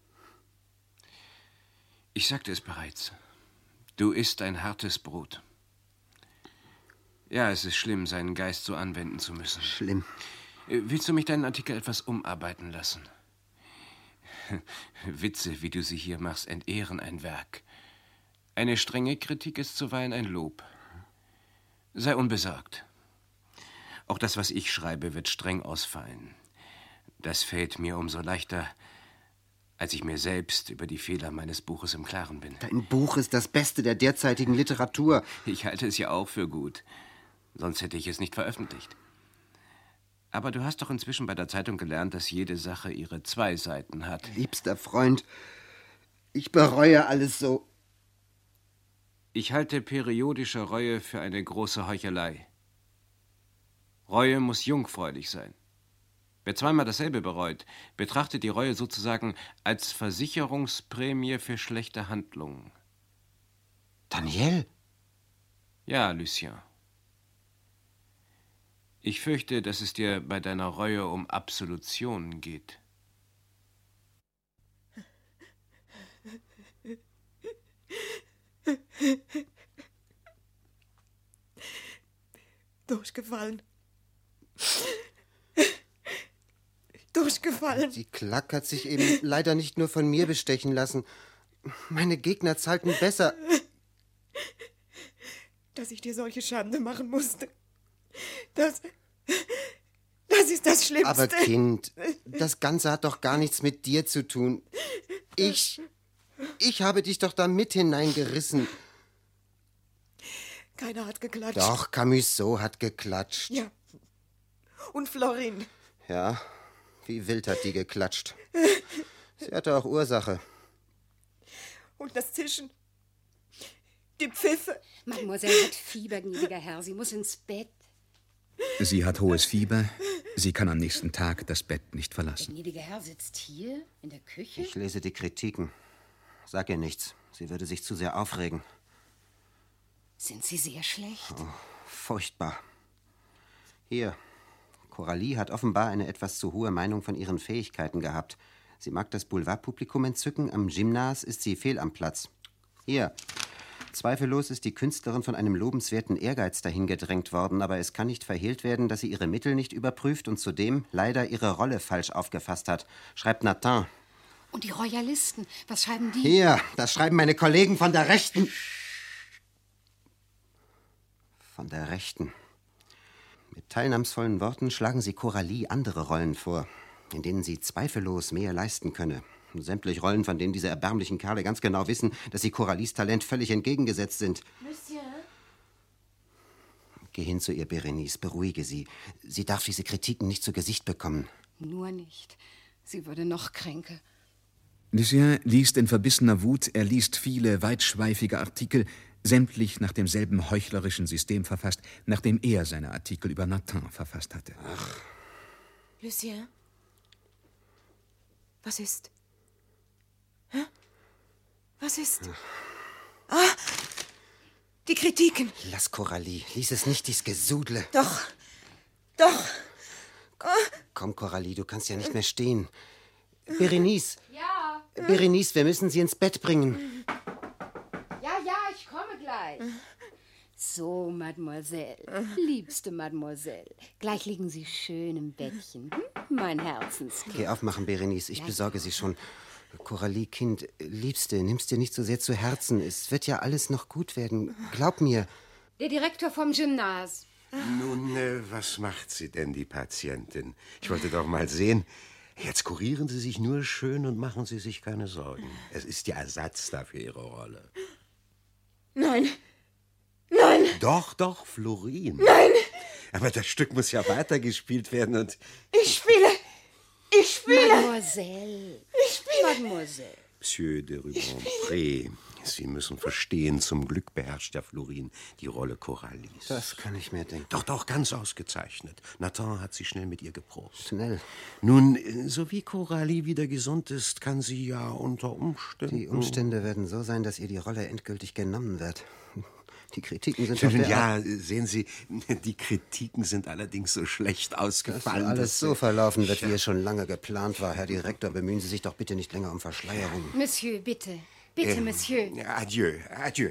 Ich sagte es bereits. Du isst ein hartes Brot. Ja, es ist schlimm, seinen Geist so anwenden zu müssen. Schlimm. Willst du mich deinen Artikel etwas umarbeiten lassen? Witze, wie du sie hier machst, entehren ein Werk. Eine strenge Kritik ist zuweilen ein Lob. Sei unbesorgt. Auch das, was ich schreibe, wird streng ausfallen. Das fällt mir umso leichter, als ich mir selbst über die Fehler meines Buches im Klaren bin. Dein Buch ist das Beste der derzeitigen Literatur. Ich halte es ja auch für gut. Sonst hätte ich es nicht veröffentlicht. Aber du hast doch inzwischen bei der Zeitung gelernt, dass jede Sache ihre zwei Seiten hat. Liebster Freund, ich bereue alles so. Ich halte periodische Reue für eine große Heuchelei. Reue muss jungfräulich sein. Wer zweimal dasselbe bereut, betrachtet die Reue sozusagen als Versicherungsprämie für schlechte Handlungen. Daniel? Ja, Lucien. Ich fürchte, dass es dir bei deiner Reue um Absolution geht. Durchgefallen. Durchgefallen. Die Klack hat sich eben leider nicht nur von mir bestechen lassen. Meine Gegner zahlten besser. Dass ich dir solche Schande machen musste. Das, das ist das Schlimmste. Aber Kind, das Ganze hat doch gar nichts mit dir zu tun. Ich, ich habe dich doch da mit hineingerissen. Keiner hat geklatscht. Doch, Camusot hat geklatscht. Ja. Und Florine. Ja, Wie wild hat die geklatscht. Sie hatte auch Ursache. Und das Zischen. Die Pfiffe. Mademoiselle hat Fieber, gnädiger Herr. Sie muss ins Bett. Sie hat hohes Fieber. Sie kann am nächsten Tag das Bett nicht verlassen. Der gnädige Herr sitzt hier in der Küche. Ich lese die Kritiken. Sag ihr nichts. Sie würde sich zu sehr aufregen. Sind sie sehr schlecht? Oh, furchtbar. Hier. Coralie hat offenbar eine etwas zu hohe Meinung von ihren Fähigkeiten gehabt. Sie mag das Boulevardpublikum entzücken. Am Gymnas ist sie fehl am Platz. Hier. Zweifellos ist die Künstlerin von einem lobenswerten Ehrgeiz dahingedrängt worden, aber es kann nicht verhehlt werden, dass sie ihre Mittel nicht überprüft und zudem leider ihre Rolle falsch aufgefasst hat, schreibt Nathan. Und die Royalisten, was schreiben die? Hier, das schreiben meine Kollegen von der Rechten. Von der Rechten. Mit teilnahmsvollen Worten schlagen sie Coralie andere Rollen vor, in denen sie zweifellos mehr leisten könne. Sämtliche Rollen, von denen diese erbärmlichen Kerle ganz genau wissen, dass sie Coralies Talent völlig entgegengesetzt sind. Monsieur? Geh hin zu ihr, Berenice, beruhige sie. Sie darf diese Kritiken nicht zu Gesicht bekommen. Nur nicht. Sie würde noch kränker. Lucien liest in verbissener Wut, er liest viele weitschweifige Artikel, sämtlich nach demselben heuchlerischen System verfasst, nachdem er seine Artikel über Nathan verfasst hatte. Ach. Lucien? Was ist? Hä? Was ist? Ah, die Kritiken. Lass Coralie, lies es nicht, dies Gesudle. Doch, doch. Ah. Komm, Coralie, du kannst ja nicht mehr stehen. Berenice. Ja. Berenice, wir müssen sie ins Bett bringen. Ja, ja, ich komme gleich. So, Mademoiselle, liebste Mademoiselle, gleich liegen Sie schön im Bettchen, hm? Mein Herzenskind. Geh aufmachen, Berenice, ich Ja. besorge sie schon. Coralie, Kind, Liebste, nimm's dir nicht so sehr zu Herzen. Es wird ja alles noch gut werden. Glaub mir. Der Direktor vom Gymnas. Nun, äh, was macht sie denn, die Patientin? Ich wollte doch mal sehen. Jetzt kurieren Sie sich nur schön und machen Sie sich keine Sorgen. Es ist ja Ersatz da für Ihre Rolle. Nein. Nein. Doch, doch, Florin. Nein. Aber das Stück muss ja weitergespielt werden und... Ich spiele. Ich spiele. Mademoiselle. Ich spiele. Mademoiselle. Monsieur de Rubempré, Sie müssen verstehen, zum Glück beherrscht der Florin die Rolle Coralies. Das kann ich mir denken. Doch, doch, ganz ausgezeichnet. Nathan hat sie schnell mit ihr geprobt. Schnell. Nun, so wie Coralie wieder gesund ist, kann sie ja unter Umständen... Die Umstände werden so sein, dass ihr die Rolle endgültig genommen wird. Die Kritiken sind auf der Ja, Art, sehen Sie, die Kritiken sind allerdings so schlecht ausgefallen. dass alles dass- so verlaufen wird, wie es schon lange geplant war. Herr Direktor, bemühen Sie sich doch bitte nicht länger um Verschleierung. Monsieur, bitte. Bitte, Ähm, Monsieur. Adieu, adieu.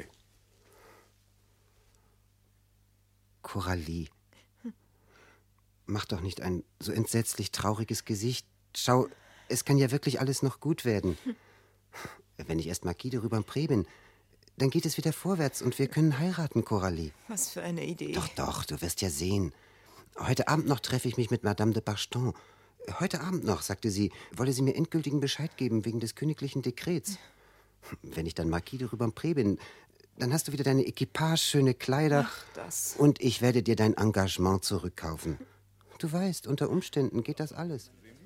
Coralie, mach doch nicht ein so entsetzlich trauriges Gesicht. Schau, es kann ja wirklich alles noch gut werden. Wenn ich erst Marquis de Rubempré bin, dann geht es wieder vorwärts und wir können heiraten, Coralie. Was für eine Idee. Doch, doch, du wirst ja sehen. Heute Abend noch treffe ich mich mit Madame de Barcheton. Heute Abend noch, sagte sie, wolle sie mir endgültigen Bescheid geben wegen des königlichen Dekrets. Wenn ich dann Marquis de Rubempré bin, dann hast du wieder deine Equipage, schöne Kleider. Ach, das. Und ich werde dir dein Engagement zurückkaufen. Du weißt, unter Umständen geht das alles.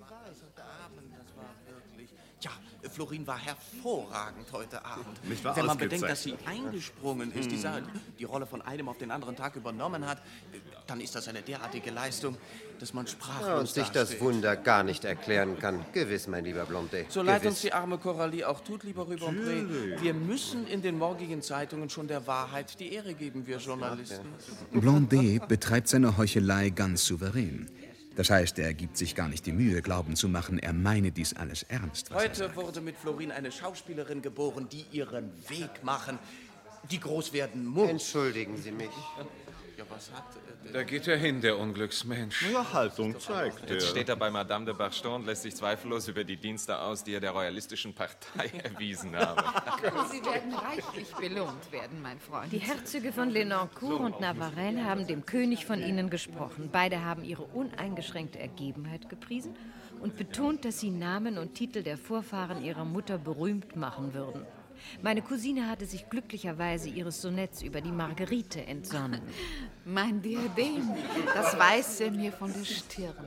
Ja, Florin war hervorragend heute Abend. Nicht wahr? Wenn man Ausgezeichnet. bedenkt, dass sie eingesprungen ist, Hm. dieser, die Rolle von einem auf den anderen Tag übernommen hat, dann ist das eine derartige Leistung, dass man sprachlos Ja, und sich das dasteht. Wunder gar nicht erklären kann. Gewiss, mein lieber Blondet. So leid gewiss. uns die arme Coralie auch tut, lieber Rubempré, Natürlich. wir müssen in den morgigen Zeitungen schon der Wahrheit die Ehre geben, wir Journalisten. Blondet betreibt seine Heuchelei ganz souverän. Das heißt, er gibt sich gar nicht die Mühe, glauben zu machen, er meine dies alles ernst. Was er Heute wurde mit Florin eine Schauspielerin geboren, die ihren Weg machen, die groß werden muss. Entschuldigen Sie mich. Ja, was hat... Äh, Da geht er hin, der Unglücksmensch. Ja, Haltung zeigt Jetzt er. steht er bei Madame de Barcheton und lässt sich zweifellos über die Dienste aus, die er der royalistischen Partei erwiesen habe. Sie werden reichlich belohnt werden, mein Freund. Die Herzöge von Lenoncourt und Navarelle haben dem König von Ihnen gesprochen. Beide haben Ihre uneingeschränkte Ergebenheit gepriesen und betont, dass Sie Namen und Titel der Vorfahren Ihrer Mutter berühmt machen würden. Meine Cousine hatte sich glücklicherweise ihres Sonetts über die Marguerite entsonnen. Mein Diadem, das weiß er mir von der Stirne.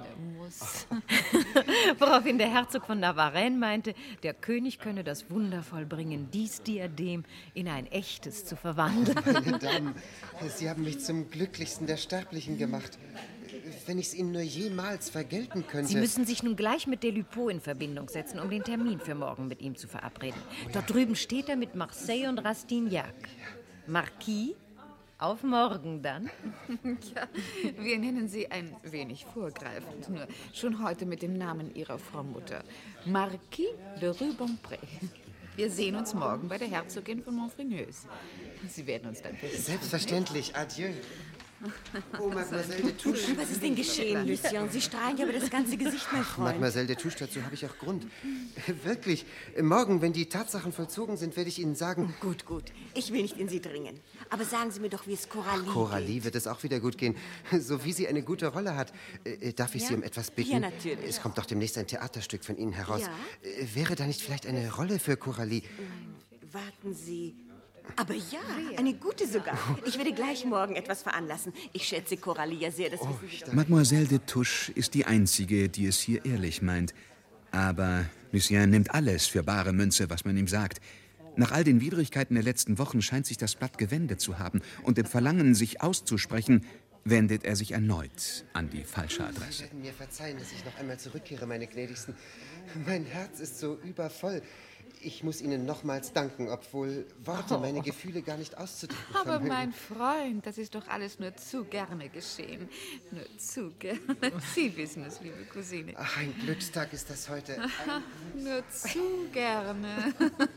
aus. Woraufhin der Herzog von Navarre meinte, der König könne das Wunder vollbringen, dies Diadem in ein echtes zu verwandeln. Meine Damen, Sie haben mich zum glücklichsten der Sterblichen gemacht. Wenn ich es Ihnen nur jemals vergelten könnte... Sie müssen sich nun gleich mit Delupeau in Verbindung setzen, um den Termin für morgen mit ihm zu verabreden. Oh, Dort ja. drüben steht er mit Marseille und Rastignac. Marquis, auf morgen dann. Ja, wir nennen Sie ein wenig vorgreifend, nur schon heute mit dem Namen Ihrer Frau Mutter. Marquis de Rubempré. Wir sehen uns morgen bei der Herzogin von Montfrigneuse. Sie werden uns dann berichten. Selbstverständlich. Adieu. Oh, Mademoiselle de Touche. Was ist denn geschehen, Lucien? Sie strahlen ja über das ganze Gesicht, mein Freund. Mademoiselle de Touche, dazu habe ich auch Grund. Wirklich, morgen, wenn die Tatsachen vollzogen sind, werde ich Ihnen sagen... Gut, gut. Ich will nicht in Sie dringen. Aber sagen Sie mir doch, wie es Coralie Ach, Coralie geht. Wird es auch wieder gut gehen. So wie sie eine gute Rolle hat. Äh, darf ich ja? Sie um etwas bitten? Ja, natürlich. Es kommt doch demnächst ein Theaterstück von Ihnen heraus. Ja? Äh, wäre da nicht vielleicht eine Rolle für Coralie? Warten Sie... Aber ja, eine gute sogar. Ich werde gleich morgen etwas veranlassen. Ich schätze Coralie ja sehr, das oh, wissen Sie doch. Mademoiselle de Touche ist die Einzige, die es hier ehrlich meint. Aber Lucien nimmt alles für bare Münze, was man ihm sagt. Nach all den Widrigkeiten der letzten Wochen scheint sich das Blatt gewendet zu haben. Und im Verlangen, sich auszusprechen, wendet er sich erneut an die falsche Adresse. Sie werden mir verzeihen, dass ich noch einmal zurückkehre, meine Gnädigsten. Mein Herz ist so übervoll. Ich muss Ihnen nochmals danken, obwohl Worte oh. meine Gefühle gar nicht auszudrücken Aber vermögen. mein Freund, das ist doch alles nur zu gerne geschehen. Nur zu gerne. Sie wissen es, liebe Cousine. Ach, ein Glückstag ist das heute. Aha, nur zu gerne.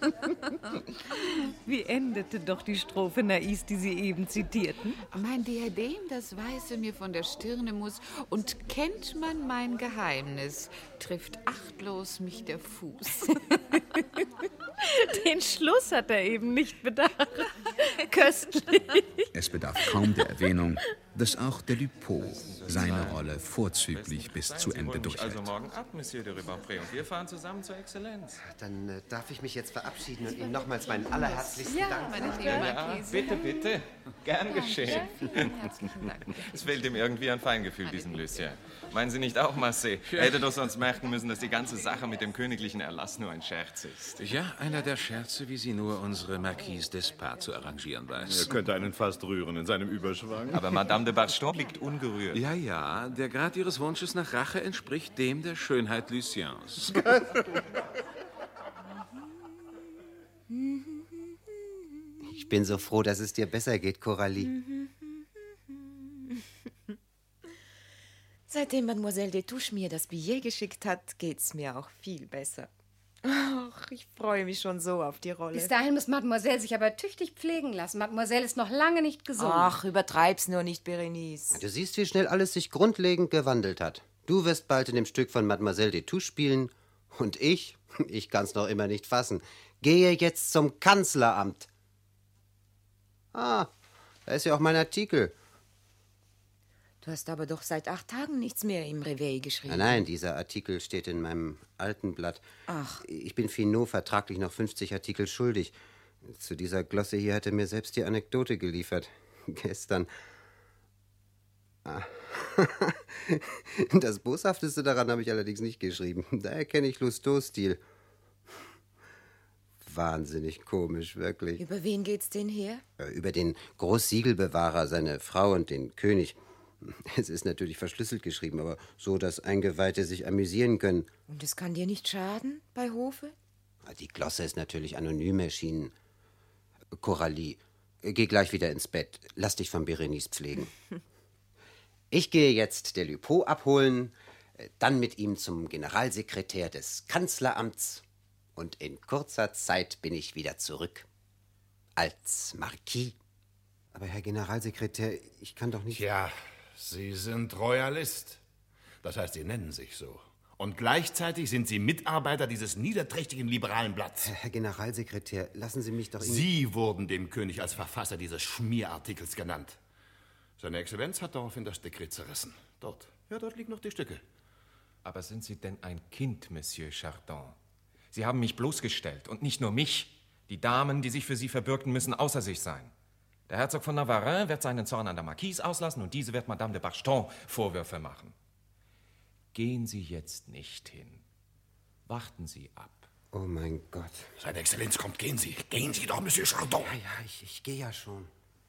Wie endete doch die Strophe Nais, die Sie eben zitierten? Mein Diadem, das Weiße mir von der Stirne muss, und kennt man mein Geheimnis, trifft achtlos mich der Fuß. Den Schluss hat er eben nicht bedacht. Köstlich. Es bedarf kaum der Erwähnung, dass auch Delupeau seine Rolle vorzüglich bis zu Ende durchhält. Also morgen ab, Monsieur de Rubempré, und wir fahren zusammen zur Exzellenz. Dann äh, darf ich mich jetzt verabschieden und Ihnen nochmals meinen allerherzlichsten ja, Dank meine sagen. liebe Ja, Marquise. bitte, bitte. Gern Ja, geschehen. vielen herzlichen Dank. Es fehlt ihm irgendwie an Feingefühl, diesem Lucien. Meinen Sie nicht auch, Marseille? Er hätte doch sonst merken müssen, dass die ganze Sache mit dem königlichen Erlass nur ein Scherz ist. Ja, einer der Scherze, wie sie nur unsere Marquise d'Espard zu arrangieren weiß. Er könnte einen fast rühren in seinem Überschwang. Aber Madame de Barston liegt ungerührt. Ja, ja, der Grad ihres Wunsches nach Rache entspricht dem der Schönheit Luciens. Ich bin so froh, dass es dir besser geht, Coralie. Seitdem Mademoiselle de Touche mir das Billet geschickt hat, geht's mir auch viel besser. Ach, ich freue mich schon so auf die Rolle. Bis dahin muss Mademoiselle sich aber tüchtig pflegen lassen. Mademoiselle ist noch lange nicht gesund. Ach, übertreib's nur nicht, Berenice. Du siehst, wie schnell alles sich grundlegend gewandelt hat. Du wirst bald in dem Stück von Mademoiselle de Touche spielen. Und ich, ich kann's noch immer nicht fassen, gehe jetzt zum Kanzleramt. Ah, da ist ja auch mein Artikel. Du hast aber doch seit acht Tagen nichts mehr im Réveil geschrieben. Nein, nein, dieser Artikel steht in meinem alten Blatt. Ach. Ich bin Finot vertraglich noch fünfzig Artikel schuldig. Zu dieser Glosse hier hat er mir selbst die Anekdote geliefert. Gestern. Ah. Das Boshafteste daran habe ich allerdings nicht geschrieben. Da erkenne ich Lousteaus Stil. Wahnsinnig komisch, wirklich. Über wen geht's denn her? Über den Großsiegelbewahrer, seine Frau und den König. Es ist natürlich verschlüsselt geschrieben, aber so, dass Eingeweihte sich amüsieren können. Und es kann dir nicht schaden, bei Hofe? Die Glosse ist natürlich anonym erschienen. Coralie, geh gleich wieder ins Bett. Lass dich von Berenice pflegen. Ich gehe jetzt Delupeau abholen, dann mit ihm zum Generalsekretär des Kanzleramts und in kurzer Zeit bin ich wieder zurück. Als Marquis. Aber Herr Generalsekretär, ich kann doch nicht... Ja, Sie sind Royalist. Das heißt, Sie nennen sich so. Und gleichzeitig sind Sie Mitarbeiter dieses niederträchtigen liberalen Blatts. Herr Generalsekretär, lassen Sie mich doch... Sie wurden dem König als Verfasser dieses Schmierartikels genannt. Seine Exzellenz hat daraufhin das Dekret zerrissen. Dort. Ja, dort liegen noch die Stücke. Aber sind Sie denn ein Kind, Monsieur Chardon? Sie haben mich bloßgestellt. Und nicht nur mich. Die Damen, die sich für Sie verbürgten, müssen außer sich sein. Der Herzog von Navarre wird seinen Zorn an der Marquise auslassen und diese wird Madame de Barston Vorwürfe machen. Gehen Sie jetzt nicht hin. Warten Sie ab. Oh mein Gott. Seine Exzellenz kommt, gehen Sie. Gehen Sie doch, Monsieur Chardon. Ja, ja, ich, ich gehe ja schon.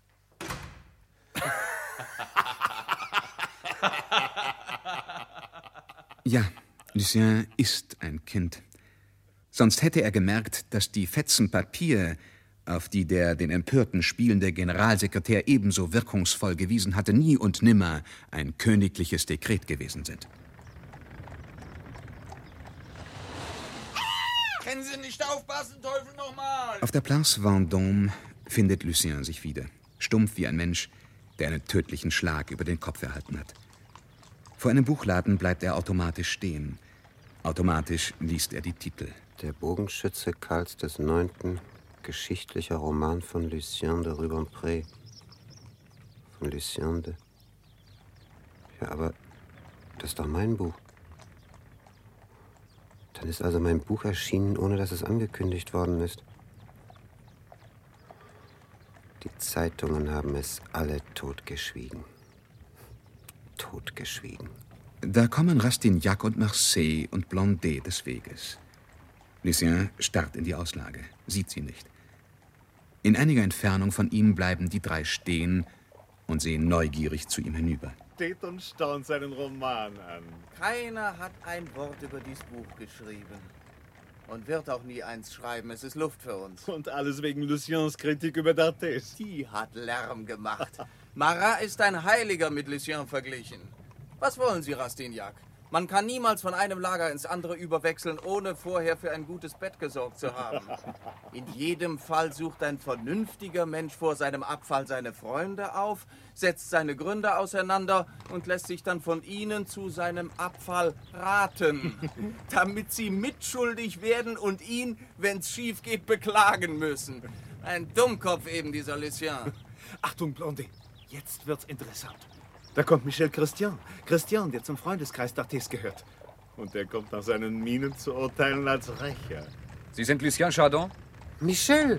Ja, Lucien ist ein Kind. Sonst hätte er gemerkt, dass die Fetzen Papier, auf die der den empörten spielende Generalsekretär ebenso wirkungsvoll gewiesen hatte, nie und nimmer ein königliches Dekret gewesen sind. Können Sie nicht aufpassen, Teufel nochmal! Auf der Place Vendôme findet Lucien sich wieder, stumpf wie ein Mensch, der einen tödlichen Schlag über den Kopf erhalten hat. Vor einem Buchladen bleibt er automatisch stehen. Automatisch liest er die Titel. Der Bogenschütze Karls des Neunten, geschichtlicher Roman von Lucien de Rubempré. Von Lucien de... Ja, aber das ist doch mein Buch. Dann ist also mein Buch erschienen, ohne dass es angekündigt worden ist. Die Zeitungen haben es alle totgeschwiegen. Totgeschwiegen. Da kommen Rastignac und Marseille und Blondet des Weges. Lucien starrt in die Auslage, sieht sie nicht. In einiger Entfernung von ihm bleiben die drei stehen und sehen neugierig zu ihm hinüber. Steht und staunt seinen Roman an. Keiner hat ein Wort über dieses Buch geschrieben. Und wird auch nie eins schreiben. Es ist Luft für uns. Und alles wegen Luciens Kritik über d'Arthez. Die hat Lärm gemacht. Marat ist ein Heiliger mit Lucien verglichen. Was wollen Sie, Rastignac? Man kann niemals von einem Lager ins andere überwechseln, ohne vorher für ein gutes Bett gesorgt zu haben. In jedem Fall sucht ein vernünftiger Mensch vor seinem Abfall seine Freunde auf, setzt seine Gründe auseinander und lässt sich dann von ihnen zu seinem Abfall raten, damit sie mitschuldig werden und ihn, wenn's schief geht, beklagen müssen. Ein Dummkopf eben, dieser Lucien. Achtung, Blondet, jetzt wird's interessant. Da kommt Michel Christian. Christian, der zum Freundeskreis d'Arthez gehört. Und er kommt nach seinen Mienen zu urteilen als Rächer. Sie sind Lucien Chardon? Michel!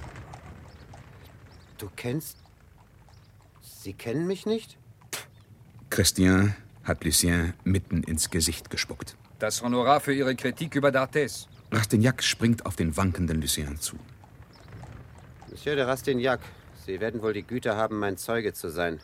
Du kennst... Sie kennen mich nicht? Christian hat Lucien mitten ins Gesicht gespuckt. Das Honorar für Ihre Kritik über d'Arthez. Rastignac springt auf den wankenden Lucien zu. Monsieur de Rastignac, Sie werden wohl die Güte haben, mein Zeuge zu sein.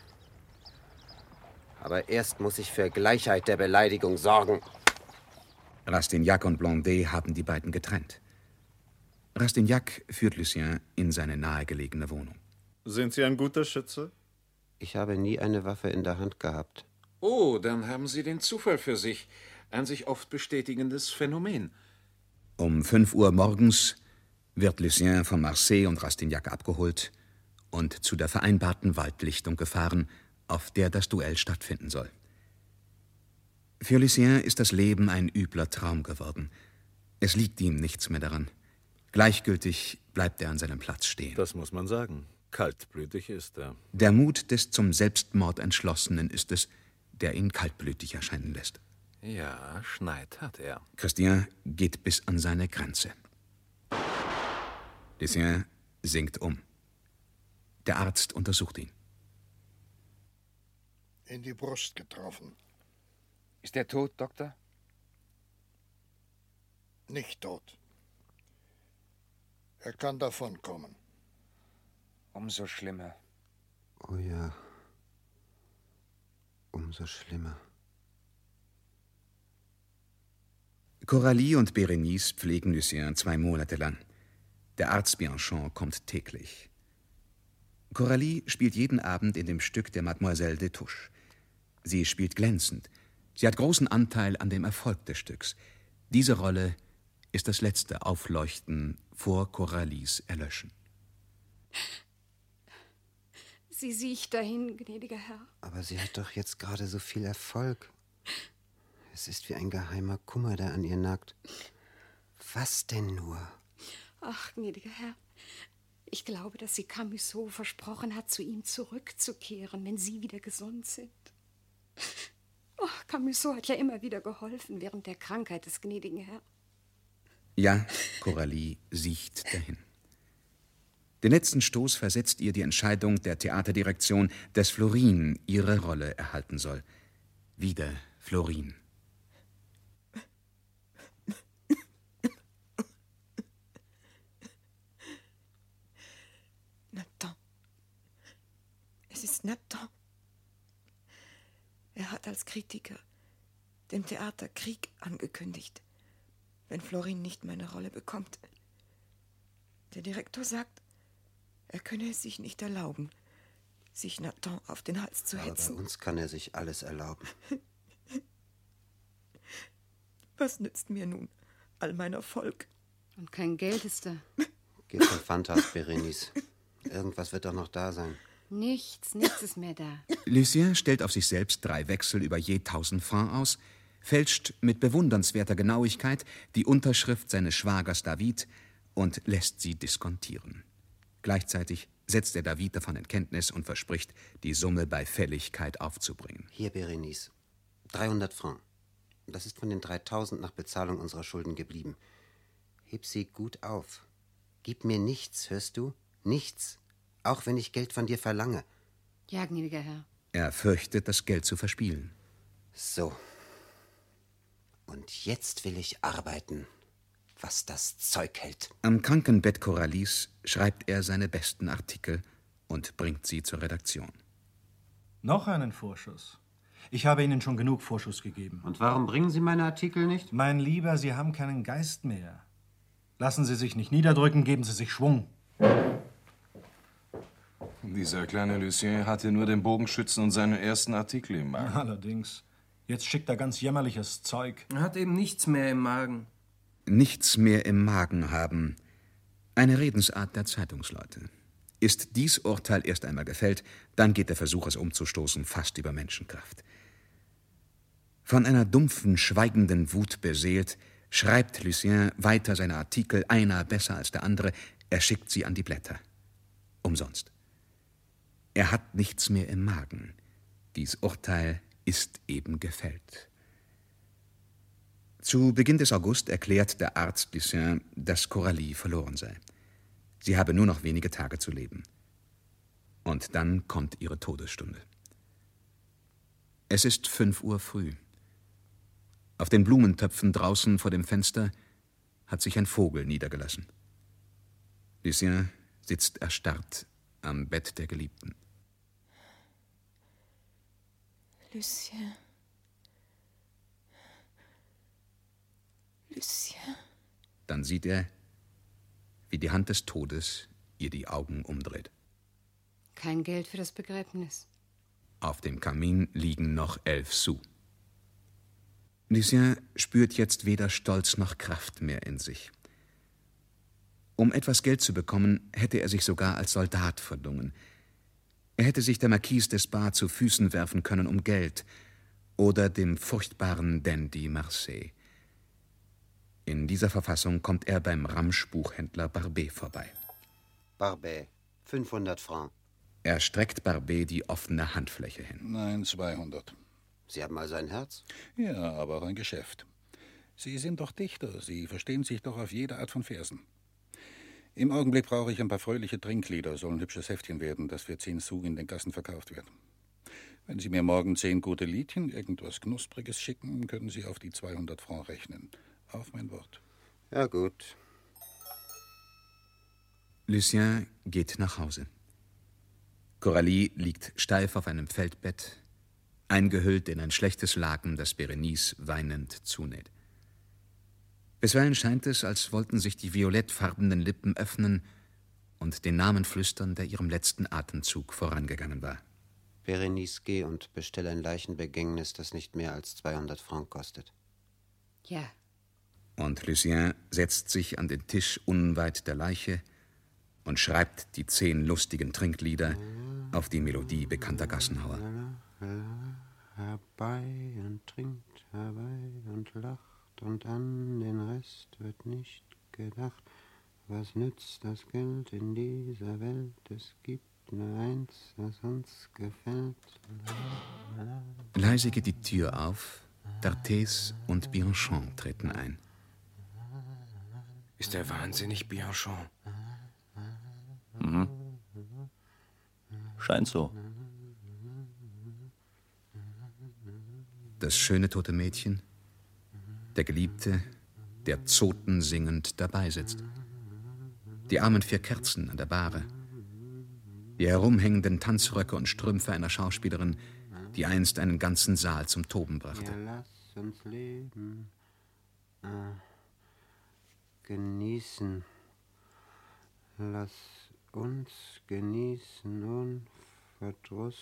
Aber erst muss ich für Gleichheit der Beleidigung sorgen. Rastignac und Blondet haben die beiden getrennt. Rastignac führt Lucien in seine nahegelegene Wohnung. Sind Sie ein guter Schütze? Ich habe nie eine Waffe in der Hand gehabt. Oh, dann haben Sie den Zufall für sich. Ein sich oft bestätigendes Phänomen. Um fünf Uhr morgens wird Lucien von Marseille und Rastignac abgeholt und zu der vereinbarten Waldlichtung gefahren, auf der das Duell stattfinden soll. Für Lucien ist das Leben ein übler Traum geworden. Es liegt ihm nichts mehr daran. Gleichgültig bleibt er an seinem Platz stehen. Das muss man sagen. Kaltblütig ist er. Der Mut des zum Selbstmord Entschlossenen ist es, der ihn kaltblütig erscheinen lässt. Ja, Schneid hat er. Christian geht bis an seine Grenze. Lucien sinkt um. Der Arzt untersucht ihn. In die Brust getroffen. Ist er tot, Doktor? Nicht tot. Er kann davonkommen. Umso schlimmer. Oh ja. Umso schlimmer. Coralie und Berenice pflegen Lucien zwei Monate lang. Der Arzt Bianchon kommt täglich. Coralie spielt jeden Abend in dem Stück der Mademoiselle des Touches. Sie spielt glänzend. Sie hat großen Anteil an dem Erfolg des Stücks. Diese Rolle ist das letzte Aufleuchten vor Coralies Erlöschen. Sie sieht dahin, gnädiger Herr. Aber sie hat doch jetzt gerade so viel Erfolg. Es ist wie ein geheimer Kummer, der an ihr nagt. Was denn nur? Ach, gnädiger Herr, ich glaube, dass sie Camusot versprochen hat, zu ihm zurückzukehren, wenn sie wieder gesund sind. Oh, Camusot hat ja immer wieder geholfen während der Krankheit des gnädigen Herrn. Ja, Coralie siecht dahin. Den letzten Stoß versetzt ihr die Entscheidung der Theaterdirektion, dass Florine ihre Rolle erhalten soll. Wieder Florine. Nathan. Es ist Nathan. Er hat als Kritiker dem Theater Krieg angekündigt, wenn Florine nicht meine Rolle bekommt. Der Direktor sagt, er könne es sich nicht erlauben, sich Nathan auf den Hals zu Aber hetzen. bei uns kann er sich alles erlauben. Was nützt mir nun all mein Erfolg? Und kein Geld ist da. Geh zum Pfandhaus, Berenice. Irgendwas wird doch noch da sein. Nichts, nichts ist mehr da. Lucien stellt auf sich selbst drei Wechsel über je tausend Francs aus, fälscht mit bewundernswerter Genauigkeit die Unterschrift seines Schwagers David und lässt sie diskontieren. Gleichzeitig setzt er David davon in Kenntnis und verspricht, die Summe bei Fälligkeit aufzubringen. Hier, Berenice. dreihundert Francs. Das ist von den dreitausend nach Bezahlung unserer Schulden geblieben. Heb sie gut auf. Gib mir nichts, hörst du? Nichts. Auch wenn ich Geld von dir verlange. Ja, gnädiger Herr. Er fürchtet, das Geld zu verspielen. So. Und jetzt will ich arbeiten, was das Zeug hält. Am Krankenbett Coralies schreibt er seine besten Artikel und bringt sie zur Redaktion. Noch einen Vorschuss. Ich habe Ihnen schon genug Vorschuss gegeben. Und warum bringen Sie meine Artikel nicht? Mein Lieber, Sie haben keinen Geist mehr. Lassen Sie sich nicht niederdrücken, geben Sie sich Schwung. Dieser kleine Lucien hatte nur den Bogenschützen und seinen ersten Artikel im Magen. Allerdings. Jetzt schickt er ganz jämmerliches Zeug. Er hat eben nichts mehr im Magen. Nichts mehr im Magen haben. Eine Redensart der Zeitungsleute. Ist dies Urteil erst einmal gefällt, dann geht der Versuch, es umzustoßen, fast über Menschenkraft. Von einer dumpfen, schweigenden Wut beseelt, schreibt Lucien weiter seine Artikel, einer besser als der andere. Er schickt sie an die Blätter. Umsonst. Er hat nichts mehr im Magen. Dies Urteil ist eben gefällt. Zu Beginn des August erklärt der Arzt Lucien, dass Coralie verloren sei. Sie habe nur noch wenige Tage zu leben. Und dann kommt ihre Todesstunde. Es ist fünf Uhr früh. Auf den Blumentöpfen draußen vor dem Fenster hat sich ein Vogel niedergelassen. Lucien sitzt erstarrt am Bett der Geliebten. Lucien. Lucien. Dann sieht er, wie die Hand des Todes ihr die Augen umdreht. Kein Geld für das Begräbnis. Auf dem Kamin liegen noch elf Sous. Lucien spürt jetzt weder Stolz noch Kraft mehr in sich. Um etwas Geld zu bekommen, hätte er sich sogar als Soldat verdungen. Er hätte sich der Marquise d'Espard zu Füßen werfen können um Geld oder dem furchtbaren Dandy Marseille. In dieser Verfassung kommt er beim Ramsch-Buchhändler Barbet vorbei. Barbet, fünfhundert Francs. Er streckt Barbet die offene Handfläche hin. Nein, zweihundert. Sie haben also ein Herz? Ja, aber auch ein Geschäft. Sie sind doch Dichter. Sie verstehen sich doch auf jede Art von Versen. Im Augenblick brauche ich ein paar fröhliche Trinklieder, soll ein hübsches Heftchen werden, das für zehn Sous in den Gassen verkauft wird. Wenn Sie mir morgen zehn gute Liedchen, irgendwas Knuspriges schicken, können Sie auf die zweihundert Francs rechnen. Auf mein Wort. Ja, gut. Lucien geht nach Hause. Coralie liegt steif auf einem Feldbett, eingehüllt in ein schlechtes Laken, das Berenice weinend zunäht. Bisweilen scheint es, als wollten sich die violettfarbenen Lippen öffnen und den Namen flüstern, der ihrem letzten Atemzug vorangegangen war. Berenice, geh und bestell ein Leichenbegängnis, das nicht mehr als zweihundert Francs kostet. Ja. Und Lucien setzt sich an den Tisch unweit der Leiche und schreibt die zehn lustigen Trinklieder auf die Melodie bekannter Gassenhauer. Herbei und trinkt, herbei und lacht, und an den Rest wird nicht gedacht. Was nützt das Geld in dieser Welt? Es gibt nur eins, was uns gefällt. Leise geht die Tür auf, d'Arthez und Bianchon treten ein. Ist er wahnsinnig, Bianchon? Mhm. Scheint so. Das schöne tote Mädchen, der Geliebte, der Zoten singend dabei sitzt. Die armen vier Kerzen an der Bahre. Die herumhängenden Tanzröcke und Strümpfe einer Schauspielerin, die einst einen ganzen Saal zum Toben brachte. Ja, lass uns leben, äh, genießen. Lass uns genießen und Verdruss.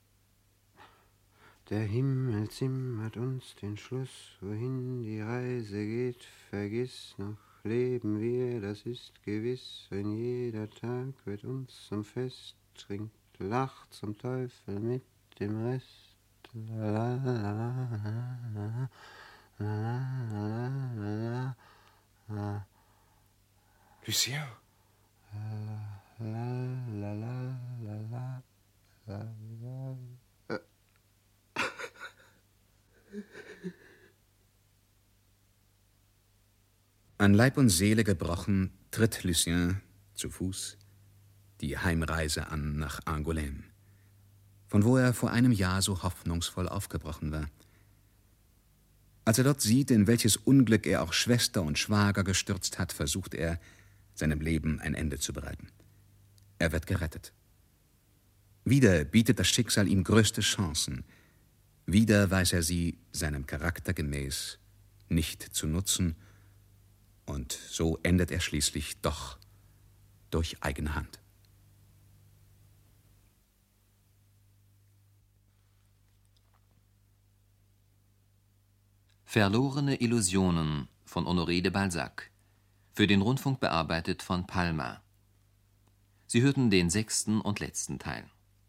Der Himmel zimmert uns den Schluss, wohin die Reise geht, vergiss, noch leben wir, das ist gewiss, wenn jeder Tag wird uns zum Fest, trinkt, lacht zum Teufel mit dem Rest. La, la, la, la, la, la, la. Lucien? La, la, la, la, la, la, la. An Leib und Seele gebrochen, tritt Lucien zu Fuß die Heimreise an nach Angoulême, von wo er vor einem Jahr so hoffnungsvoll aufgebrochen war. Als er dort sieht, in welches Unglück er auch Schwester und Schwager gestürzt hat, versucht er, seinem Leben ein Ende zu bereiten. Er wird gerettet. Wieder bietet das Schicksal ihm größte Chancen. Wieder weiß er sie, seinem Charakter gemäß, nicht zu nutzen, und so endet er schließlich doch durch eigene Hand. Verlorene Illusionen von Honoré de Balzac. Für den Rundfunk bearbeitet von Palma. Sie hörten den sechsten und letzten Teil.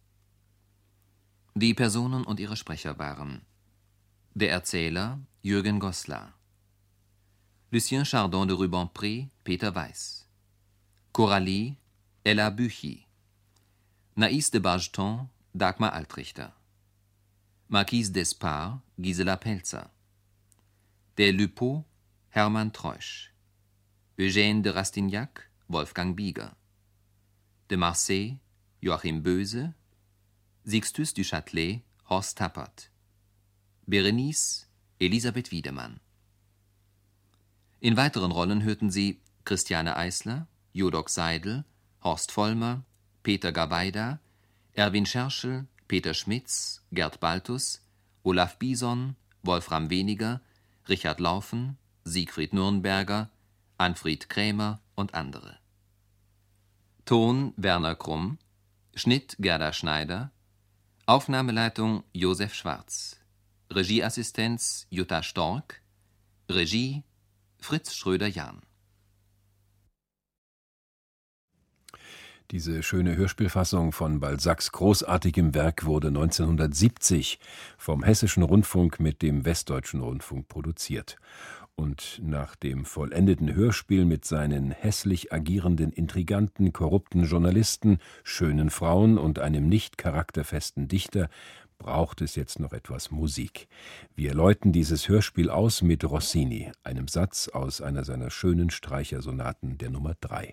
Die Personen und ihre Sprecher waren: der Erzähler Jürgen Goslar, Lucien Chardon de Rubempré, Peter Weiß, Coralie, Ella Büchi, Naïs de Bargeton, Dagmar Altrichter, Marquise d'Espard, Gisela Pelzer, der Lupeaud, Hermann Treusch, Eugène de Rastignac, Wolfgang Bieger, de Marsay, Joachim Böse, Sixtus du Châtelet, Horst Tappert, Berenice, Elisabeth Wiedemann. In weiteren Rollen hörten Sie Christiane Eisler, Jodok Seidel, Horst Vollmer, Peter Gabayda, Erwin Scherschel, Peter Schmitz, Gerd Baltus, Olaf Bison, Wolfram Weniger, Richard Laufen, Siegfried Nürnberger, Anfried Krämer und andere. Ton Werner Krumm, Schnitt Gerda Schneider, Aufnahmeleitung Josef Schwarz, Regieassistenz Jutta Stork, Regie Fritz Schröder-Jahn. Diese schöne Hörspielfassung von Balzacs großartigem Werk wurde neunzehnhundertsiebzig vom Hessischen Rundfunk mit dem Westdeutschen Rundfunk produziert. Und nach dem vollendeten Hörspiel mit seinen hässlich agierenden, intriganten, korrupten Journalisten, schönen Frauen und einem nicht charakterfesten Dichter braucht es jetzt noch etwas Musik. Wir läuten dieses Hörspiel aus mit Rossini, einem Satz aus einer seiner schönen Streichersonaten der Nummer drei.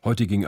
Heute ging